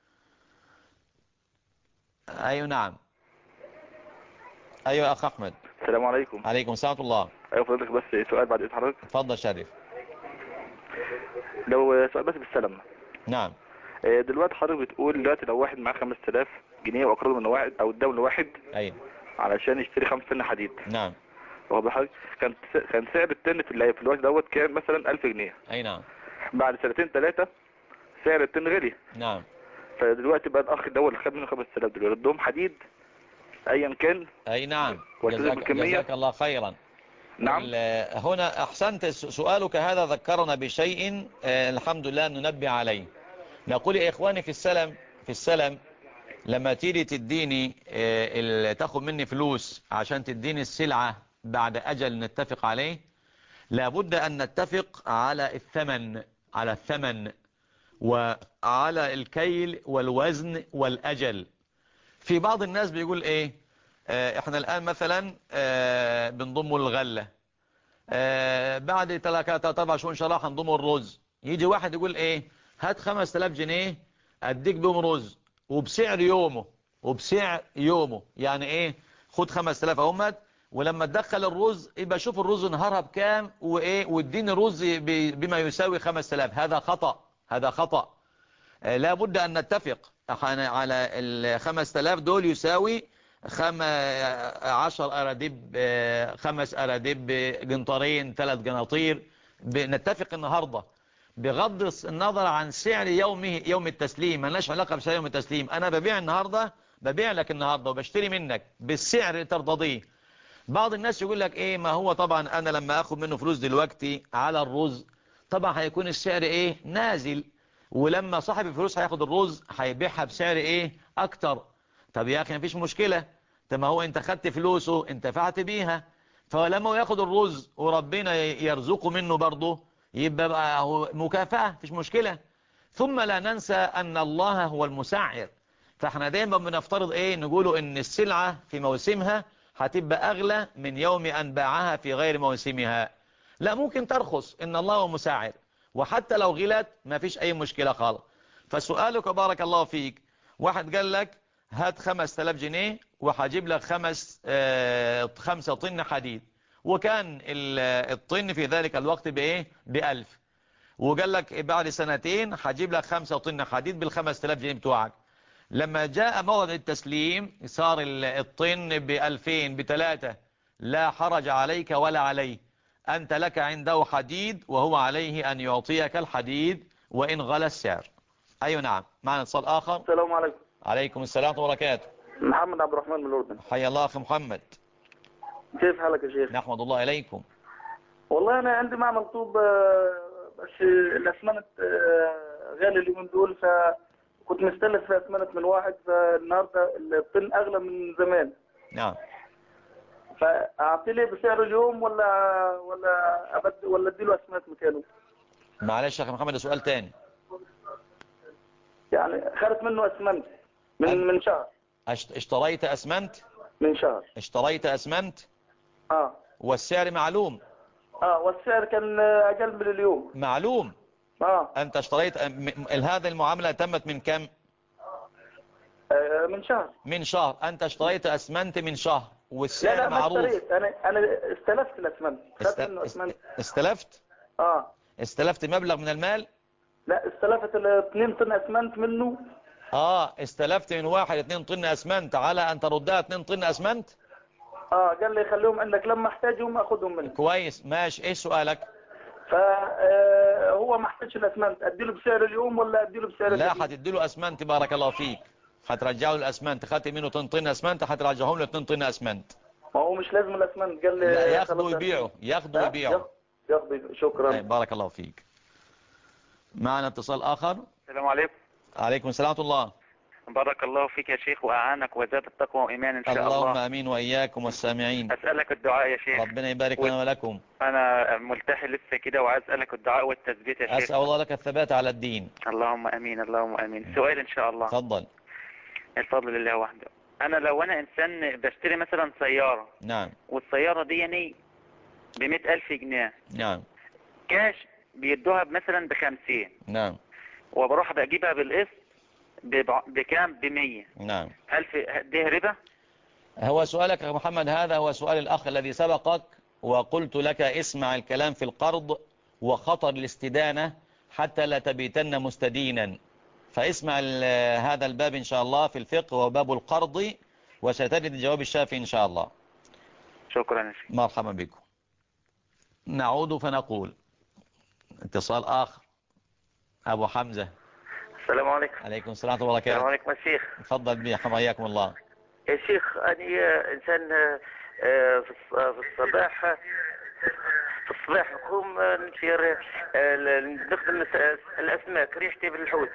أيوة نعم. أيوة أخ أحمد. السلام عليكم. عليكم السلام ورحمة الله. أيوة فضلك بس سؤال بعد إذن حضرتك. اتفضل شريف. لو سؤال بس بالسلام. نعم. دلوقتي حضرتك بتقول دلوقتي لو واحد معاه 5000 جنيه وأقرضه من واحد أو اداه لواحد. أيوة. علشان يشتري 5 طن حديد. نعم. واخد حضرتك كان سعر الطن في الوقت دوت كان مثلا 1000 جنيه. أي نعم. بعد 2 3 سعر الطن غلي. نعم. فدلوقتي بقى الأخ ده اللي خد منه 5000 دول ردهم حديد أيا كان. أي نعم. جزاك الله خيرا. نعم. هنا أحسنت. سؤالك هذا ذكرنا بشيء الحمد لله ننبه عليه. نقول يا إخواني في السلم لما تيجي تديني تاخد مني فلوس عشان تديني السلعة بعد أجل نتفق عليه، لابد أن نتفق على الثمن وعلى الكيل والوزن والأجل. في بعض الناس بيقول ايه احنا الآن مثلا بنضم الغلة، بعد 3-4 شهور ان شاء الله هنضم الرز. يجي واحد يقول ايه هات 5000 جنيه اديك بهم رز وبسعر يومه يعني ايه خد 5000 اهمت، ولما تدخل الرز يبقى شوف الرز نهارها بكام وايه واديني رز بما يساوي 5000. هذا خطأ. لابد ان نتفق على ال 5000 دول يساوي 10 أراديب 5 أراديب جنطرين 3 جناطير. نتفق النهاردة بغض النظر عن سعر يوم التسليم، مالناش علاقة بسعر يوم التسليم. أنا ببيع لك النهاردة وبشتري منك بالسعر اللي ترتضيه. بعض الناس يقول لك ايه ما هو طبعا انا لما اخد منه فلوس دلوقتي على الرز طبعا هيكون السعر ايه نازل، ولما صاحب الفلوس هياخد الرز هيبيعها بسعر ايه اكتر. طب يا اخي مفيش مشكلة، طب ما هو انت خدت فلوسه انتفعت بيها، فلما ياخد الرز وربنا يرزقه منه برضه يبقى بقى هو مكافأة مفيش مشكلة. ثم لا ننسى ان الله هو المسعر، فاحنا دايما بنفترض ايه نقوله ان السلعة في موسمها هتبقى اغلى من يوم ان باعها في غير موسمها. لا ممكن ترخص، ان الله هو مساعر، وحتى لو غلت ما فيش اي مشكلة خالص. فسؤالك بارك الله فيك، واحد قال لك هات 5000 جنيه وهجيب لك 5 طن حديد، وكان الطن في ذلك الوقت بايه ب1000، وقال لك بعد 2 هجيب لك 5 طن حديد بال5000 جنيه بتوعك. لما جاء موعد التسليم صار الطن ب2000 ب3، لا حرج عليك ولا عليه، أنت لك عنده حديد وهو عليه أن يعطيك الحديد وإن غلى السعر. أيوة نعم. معنا اتصال آخر. السلام عليكم. عليكم السلام ورحمة الله وبركاته. محمد عبد الرحمن من الأردن. حيا الله أخي محمد. كيف حالك يا شيخ؟ نحمد الله إليكم. والله أنا عندي معمل طوب بس الأسمنت غالي اليومين دول، فكنت مستلف في أسمنت من واحد، فالنهارده الطن أغلى من زمان. نعم. فأعطي لي بسعر اليوم ولا أديله أسمنت مكانه؟ معلش يا أخي محمد سؤال تاني. يعني خدت منه أسمنت من شهر. اشتريت أسمنت؟ من شهر. اشتريت أسمنت؟ والسعر معلوم؟ والسعر كان أقل من اليوم. معلوم؟ أنت اشتريت هذه المعاملة تمت من كم؟ من شهر. من شهر. أنت اشتريت أسمنت من شهر والسعر لا معروف. ما اشتريت، أنا استلفت الأسمنت. استلفت؟ استلفت مبلغ من المال؟ لا استلفت 2 طن أسمنت منه. استلفت من واحد 2 طن أسمنت على أن تردها 2 طن أسمنت؟ قال لي خليهم عندك لما احتاجهم اخذهم منك. كويس ماشي. ايه سؤالك؟ فهو ما احتاجش الاسمنت، اديله بسعر اليوم ولا اديله بسعر لا، الجديد؟ هتديله اسمنت. بارك الله فيك. هترجعه له الاسمنت. خدت منه 2 طن اسمنت، هترجعهم له 2 طن اسمنت. ما هو مش لازم الاسمنت، قال لي لا، ياخده خلاص ويبيعه، ياخده ويبيعه. ياخده. شكرا. بارك الله فيك. معنا اتصال اخر. السلام عليكم. عليكم السلام ورحمة الله. بارك الله فيك يا شيخ وأعانك وزاد التقوى وإيمان إن شاء الله. اللهم أمين وإياكم والسامعين. أسألك الدعاء يا شيخ. ربنا يبارك لنا ولكم. أنا ملتحي لسه كده وعايز أسألك الدعاء والتثبيت يا شيخ. أسأل الله لك الثبات على الدين. اللهم أمين اللهم أمين. سؤال إن شاء الله. تفضل. الفضل لله وحده. أنا إنسان بشتري مثلا سيارة. نعم. والسيارة دي يعني ب100,000 جنيه. نعم. كاش بيدوها مثلا ب50. نعم. وبروح بجيبها بالقسط بكام؟ ب100. نعم. هل دي ربا؟ هو سؤالك يا محمد هذا هو سؤال الأخ الذي سبقك، وقلت لك اسمع الكلام في القرض وخطر الاستدانة حتى لا تبيتن مستدينا. فاسمع هذا الباب إن شاء الله في الفقه وباب القرض، وستجد الجواب الشافي إن شاء الله. شكرا يا شيخ. مرحبا بكم. نعود فنقول اتصال آخر. أبو حمزة. السلام عليكم. عليكم السلام ورحمة الله وبركاته. السلام عليكم يا شيخ. تفضل بي حياكم الله. يا شيخ أنا إنسان في الصباح نقوم نشير نخدم الأسماك، ريحتي بالحوت.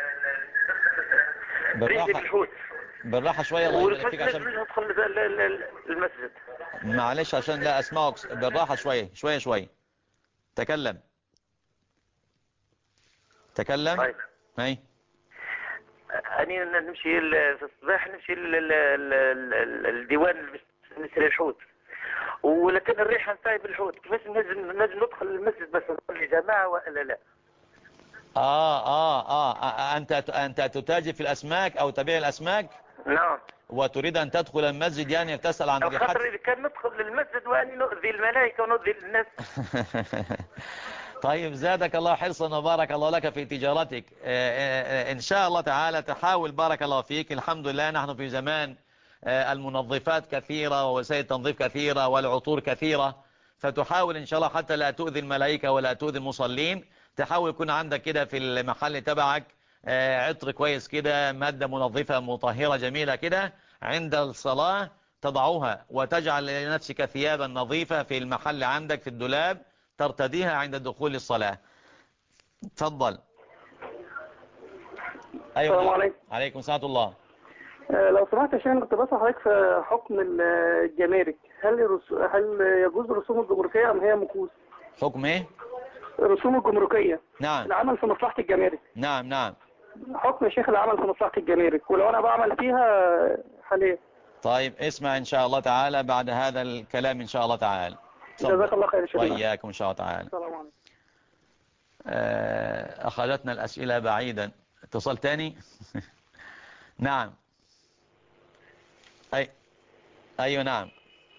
ريحتي بالحوت. بالراحة شوية الله يبارك فيك عشان ندخل المسجد. معلش عشان لا أسمعك. بالراحة شوية. تكلم. طيب. هاي. أنا نمشي في الصباح نمشي الديوان نشري الحوت، ولكن الريحة نتاعي بالحوت كيفاش نجم ندخل المسجد بس نصلي جماعة ولا لا؟ أنت تتاجر في الأسماك أو تبيع الأسماك؟ نعم. وتريد أن تدخل المسجد يعني تسأل عن ريحته؟ الخطر إذا كان ندخل للمسجد وأني نؤذي الملائكة ونؤذي الناس. طيب زادك الله حرصا وبارك الله لك في تجارتك. إن شاء الله تعالى تحاول. بارك الله فيك. الحمد لله نحن في زمان المنظفات كثيرة ووسائل التنظيف كثيرة والعطور كثيرة، فتحاول إن شاء الله حتى لا تؤذي الملائكة ولا تؤذي المصلين. تحاول يكون عندك كده في المحل تبعك عطر كويس كده، مادة منظفة مطهرة جميلة كده، عند الصلاة تضعها وتجعل لنفسك ثيابا نظيفة في المحل عندك في الدولاب ترتديها عند الدخول للصلاة. تفضل. أيوة. السلام عليكم. عليكم السلام ورحمة الله. لو سمحت يا شيخ، انا كنت بسأل حضرتك في حكم الجمارك، هل يجوز الرسوم الجمركية ام هي مكوس؟ حكم ايه؟ الرسوم الجمركية. نعم. العمل في مصلحة الجمارك. نعم. حكم يا شيخ العمل في مصلحة الجمارك، ولو انا بعمل فيها حاليا. طيب اسمع ان شاء الله تعالى بعد هذا الكلام ان شاء الله تعالى. جزاك الله خير يا شيخ. وإياكم ان شاء الله تعالى. السلام عليكم. أخذتنا الأسئلة بعيدا. اتصال تاني. نعم. أيوة نعم.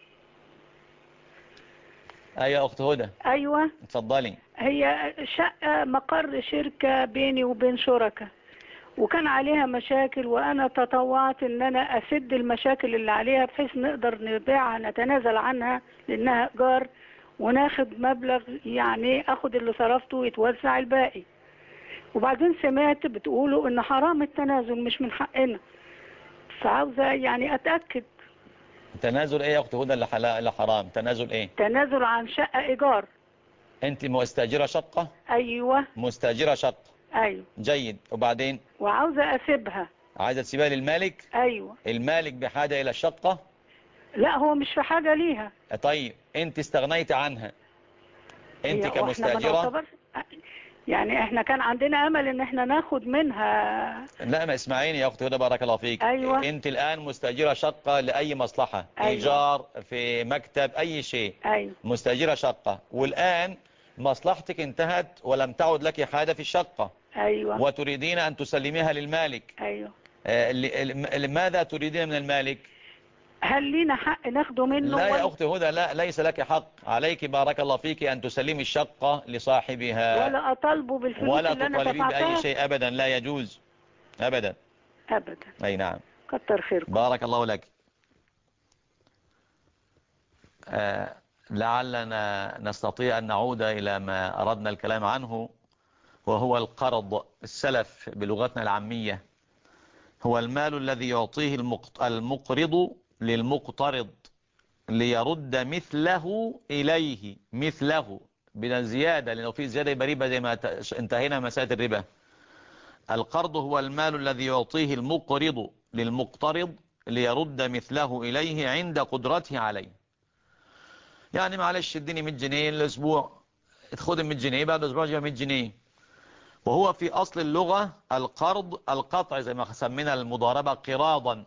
أيوة أخت هدى. أيوة اتفضلي. هي شقة مقر شركة بيني وبين شركة، وكان عليها مشاكل، وأنا تطوعت إن أنا أسد المشاكل اللي عليها بحيث نقدر نبيعها نتنازل عنها لأنها إيجار، وناخد مبلغ يعني أخد اللي صرفته ويتوزع الباقي. وبعدين سمعت بتقولوا إن حرام التنازل مش من حقنا، فعاوزة يعني أتأكد. تنازل ايه يا اخت هدى اللي حرام؟ تنازل ايه؟ تنازل عن شقة ايجار. انت مستاجرة شقة؟ ايوه مستاجرة شقة. ايوه. جيد. وبعدين؟ وعاوزة اسيبها. عايزة تسيبها للمالك؟ ايوه. المالك بحاجة الى الشقة؟ لا هو مش في حاجة ليها. طيب انت استغنيت عنها انت كمستاجرة؟ يعني احنا كان عندنا امل ان احنا ناخد منها. لا ما اسمعيني يا اخت هدى بارك الله فيك. ايوه. انت الان مستاجرة شقة لاي مصلحة. أيوة. ايجار في مكتب اي شيء. ايوه. مستاجرة شقة، والان مصلحتك انتهت ولم تعد لك حاجة في الشقة. ايوه. وتريدين ان تسلميها للمالك. ايوه. لماذا تريدين من المالك؟ هل لينا حق ناخده منه؟ لا يا أختي هدى، لا ليس لك حق. عليك بارك الله فيك أن تسلمي الشقة لصاحبها، ولا أطالبه بالفلوس ولا اللي أنا تطالبين دفعتها بأي شيء أبدا، لا يجوز أبدا. أي نعم. كتر خيركم. بارك الله لك. لعلنا نستطيع أن نعود إلى ما أردنا الكلام عنه، وهو القرض. السلف بلغتنا العامية هو المال الذي يعطيه المقرض للمقترض ليرد مثله إليه، مثله بلا زيادة، لأنه في زيادة يبقى ربا زي ما انتهينا مسألة الربا. القرض هو المال الذي يعطيه المقرض للمقترض ليرد مثله إليه عند قدرته عليه. يعني معلش اديني 100 جنيه الأسبوع، خد 100 جنيه بعد أسبوع جاء 100 جنيه. وهو في أصل اللغة القرض القطع، زي ما سمينا المضاربة قراضا.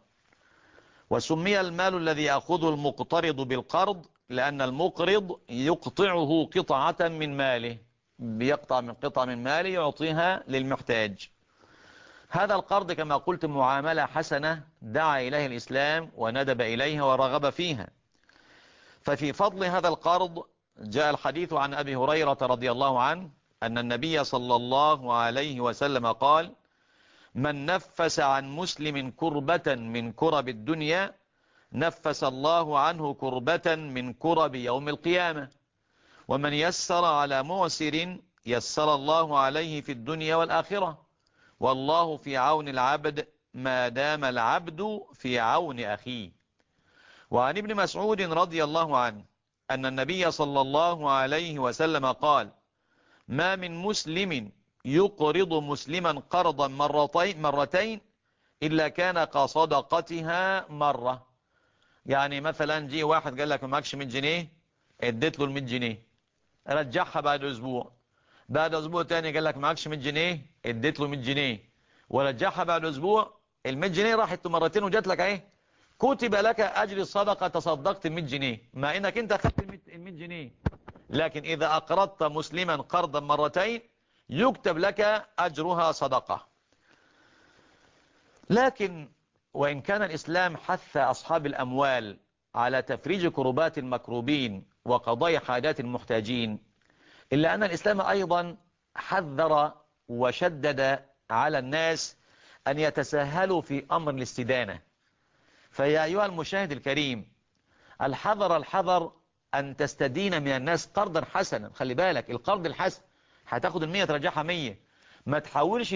وسمي المال الذي يأخذه المقترض بالقرض لأن المقرض يقطعه قطعة من ماله، بيقطع من قطعة من ماله يعطيها للمحتاج. هذا القرض كما قلت معاملة حسنة دعا إليه الإسلام وندب إليها ورغب فيها. ففي فضل هذا القرض جاء الحديث عن أبي هريرة رضي الله عنه أن النبي صلى الله عليه وسلم قال: من نفس عن مسلم كربة من كرب الدنيا نفس الله عنه كربة من كرب يوم القيامة، ومن يسر على معسر يسر الله عليه في الدنيا والآخرة، والله في عون العبد ما دام العبد في عون أخيه. وعن ابن مسعود رضي الله عنه أن النبي صلى الله عليه وسلم قال: ما من مسلم يقرض مسلما قرضا مرتين إلا كان كصدقتها مرة. يعني مثلا جي واحد قال لك ما معكش 100 جنيه، اديت له ال 100 جنيه، رجعها بعد أسبوع. بعد أسبوع تاني قال لك معكش 100 جنيه، اديت له 100 جنيه ورجعها بعد أسبوع. ال 100 جنيه راحت مرتين وجات لك اهي، كتب لك أجر الصدقة، تصدقت ال 100 جنيه مع انك انت اخذت ال 100 جنيه. لكن إذا أقرضت مسلما قرضا مرتين يكتب لك أجرها صدقة. لكن وإن كان الإسلام حث أصحاب الأموال على تفريج كربات المكروبين وقضاء حاجات المحتاجين، إلا أن الإسلام أيضا حذر وشدد على الناس أن يتساهلوا في أمر الاستدانة. فيا أيها المشاهد الكريم، الحذر أن تستدين من الناس قرضا حسنا. خلي بالك القرض الحسن هتاخد 100 ترجعها 100. ما تحاولش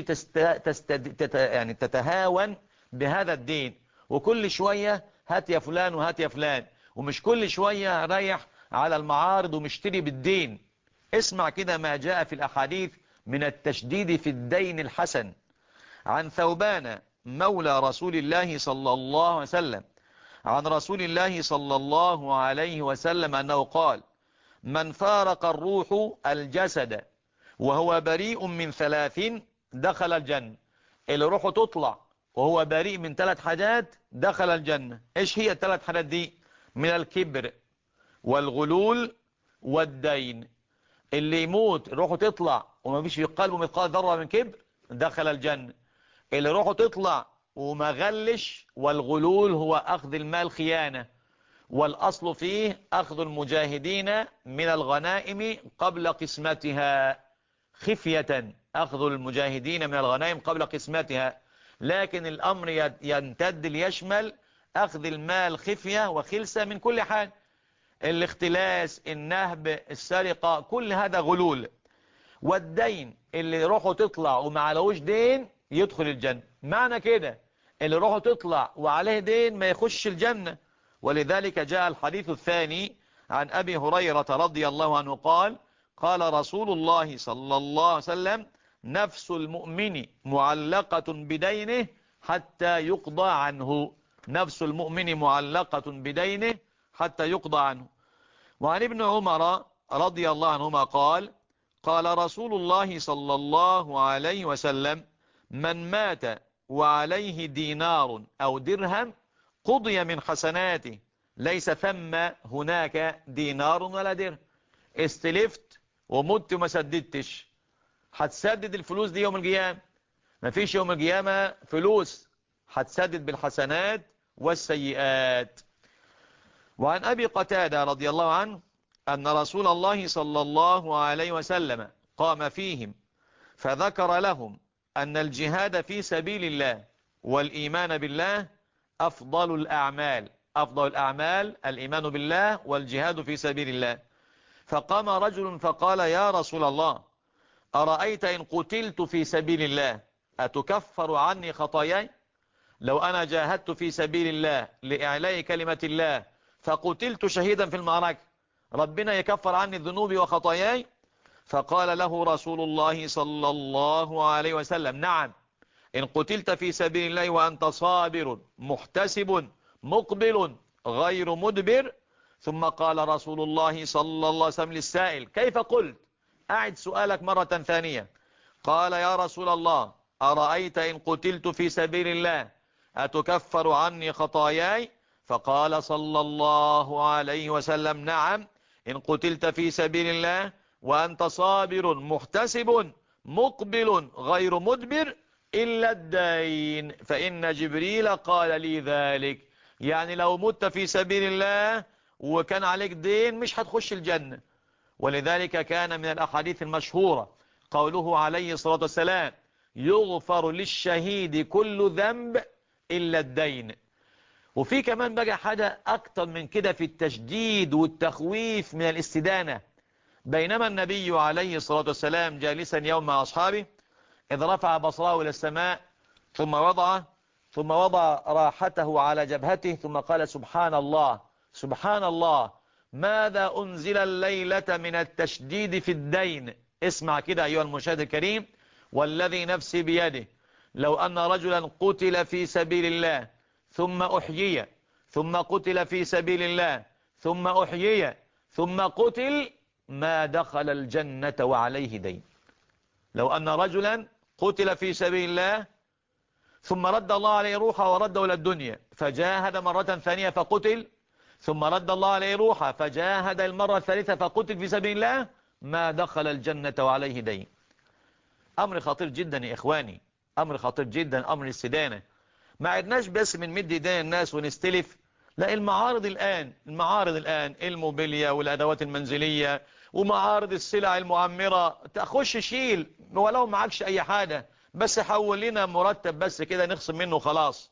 يعني تتهاون بهذا الدين، وكل شوية هات يا فلان وهات يا فلان، ومش كل شوية رايح على المعارض ومشتري بالدين. اسمع كده ما جاء في الأحاديث من التشديد في الدين الحسن. عن ثوبان مولى رسول الله صلى الله عليه وسلم عن رسول الله صلى الله عليه وسلم أنه قال: من فارق الروح الجسد وهو بريء من 3 دخل الجنة. اللي روحه تطلع وهو بريء من 3 حاجات دخل الجنة. ايش هي ال3 حاجات دي؟ من الكبر والغلول والدين. اللي يموت روحه تطلع وما فيش في قلبه مثقال ذرة من كبر دخل الجنة. اللي روحه تطلع وما غلش، والغلول هو أخذ المال خيانة، والأصل فيه أخذ المجاهدين من الغنائم قبل قسمتها خفية، أخذ المجاهدين من الغنائم قبل قسمتها. لكن الأمر يمتد ليشمل أخذ المال خفية وخلسة من كل حال، الاختلاس، النهب، السرقة، كل هذا غلول. والدين اللي روحه تطلع وما عليهوش دين يدخل الجنة. معنى كده اللي روحه تطلع وعليه دين ما يخش الجنة. ولذلك جاء الحديث الثاني عن أبي هريرة رضي الله عنه قال: قال رسول الله صلى الله عليه وسلم: نفس المؤمن معلقة بدينه حتى يقضى عنه. نفس المؤمن معلقة بدينه حتى يقضى عنه. وعن ابن عمر رضي الله عنهما قال: قال رسول الله صلى الله عليه وسلم: من مات وعليه دينار أو درهم قضي من حسناته، ليس ثم هناك دينار ولا درهم. استلفت ومت وما سددتش، هتسدد الفلوس دي يوم القيامة؟ مفيش يوم القيامة فلوس، هتسدد بالحسنات والسيئات. وعن أبي قتادة رضي الله عنه أن رسول الله صلى الله عليه وسلم قام فيهم فذكر لهم أن الجهاد في سبيل الله والإيمان بالله أفضل الأعمال، أفضل الأعمال الإيمان بالله والجهاد في سبيل الله. فقام رجل فقال يا رسول الله أرأيت إن قتلت في سبيل الله أتكفر عني خطاياي؟ لو أنا جاهدت في سبيل الله لإعلاء كلمة الله فقتلت شهيدا في المعركة ربنا يكفر عني ذنوبي وخطاياي؟ فقال له رسول الله صلى الله عليه وسلم نعم، إن قتلت في سبيل الله وأنت صابر محتسب مقبل غير مدبر. ثم قال رسول الله صلى الله عليه وسلم للسائل كيف قلت؟ أعد سؤالك مرة ثانية. قال يا رسول الله أرأيت إن قتلت في سبيل الله أتكفر عني خطاياي؟ فقال صلى الله عليه وسلم نعم، إن قتلت في سبيل الله وأنت صابر محتسب مقبل غير مدبر إلا الدين فإن جبريل قال لي ذلك. يعني لو مت في سبيل الله وكان عليك دين مش هتخش الجنة. ولذلك كان من الأحاديث المشهورة قوله عليه الصلاة والسلام يغفر للشهيد كل ذنب إلا الدين. وفي كمان بقى حاجة أكتر من كده في التشديد والتخويف من الاستدانة. بينما النبي عليه الصلاة والسلام جالسا يوم مع أصحابه إذ رفع بصره إلى السماء ثم وضع راحته على جبهته ثم قال سبحان الله سبحان الله ماذا أنزل الليلة من التشديد في الدين. اسمع كده أيها المشاهد الكريم والذي نفسي بيده لو أن رجلا قتل في سبيل الله ثم أحيي ثم قتل في سبيل الله ثم أحيي ثم قتل ما دخل الجنة وعليه دين. لو أن رجلا قتل في سبيل الله ثم رد الله عليه روحه ورده إلى الدنيا فجاهد مرة ثانية فقتل ثم رد الله عليه روحه فجاهد المرة الثالثة فقتل في سبيل الله ما دخل الجنة وعليه دين. أمر خطير جدا يا إخواني، أمر خطير جدا، أمر الاستدانة. ما عدناش بس من مد ايدينا الناس ونستلف، لا المعارض الآن الموبيليا والأدوات المنزلية ومعارض السلع المعمرة تخش شيل ولو معكش أي حاجة بس حول لنا مرتب بس كده نخصم منه خلاص.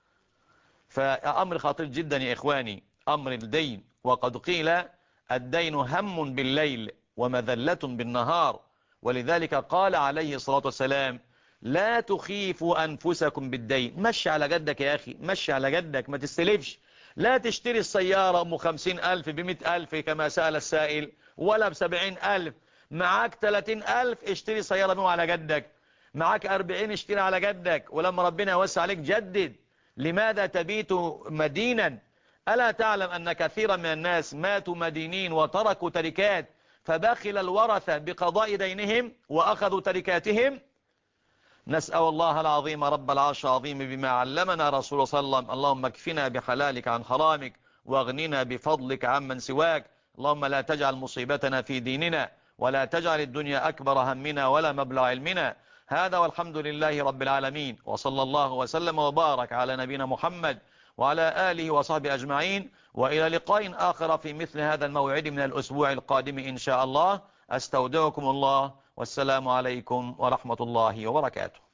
فأمر خطير جدا يا إخواني أمر الدين. وقد قيل الدين هم بالليل ومذلة بالنهار. ولذلك قال عليه الصلاة والسلام لا تخيفوا أنفسكم بالدين. مشي على جدك يا أخي، مشي على جدك، ما تستلفش. لا تشتري السيارة أم 50,000 ب100,000 كما سأل السائل ولا ب70,000. معاك 30,000 اشتري سيارة بهم على جدك، معاك 40 اشتري على جدك، ولما ربنا يوسع عليك جدد. لماذا تبيت مدينا؟ ألا تعلم أن كثيرا من الناس ماتوا مدينين وتركوا تركات فبخل الورثة بقضاء دينهم وأخذوا تركاتهم؟ نسأل الله العظيم رب العرش العظيم بما علمنا رسول الله صلى الله عليه وسلم اللهم اكفنا بحلالك عن حرامك واغننا بفضلك عمن سواك. اللهم لا تجعل مصيبتنا في ديننا ولا تجعل الدنيا أكبر همنا ولا مبلغ علمنا. هذا والحمد لله رب العالمين وصلى الله وسلم وبارك على نبينا محمد وعلى آله وصحبه أجمعين. وإلى لقاء آخر في مثل هذا الموعد من الأسبوع القادم إن شاء الله. أستودعكم الله والسلام عليكم ورحمة الله وبركاته.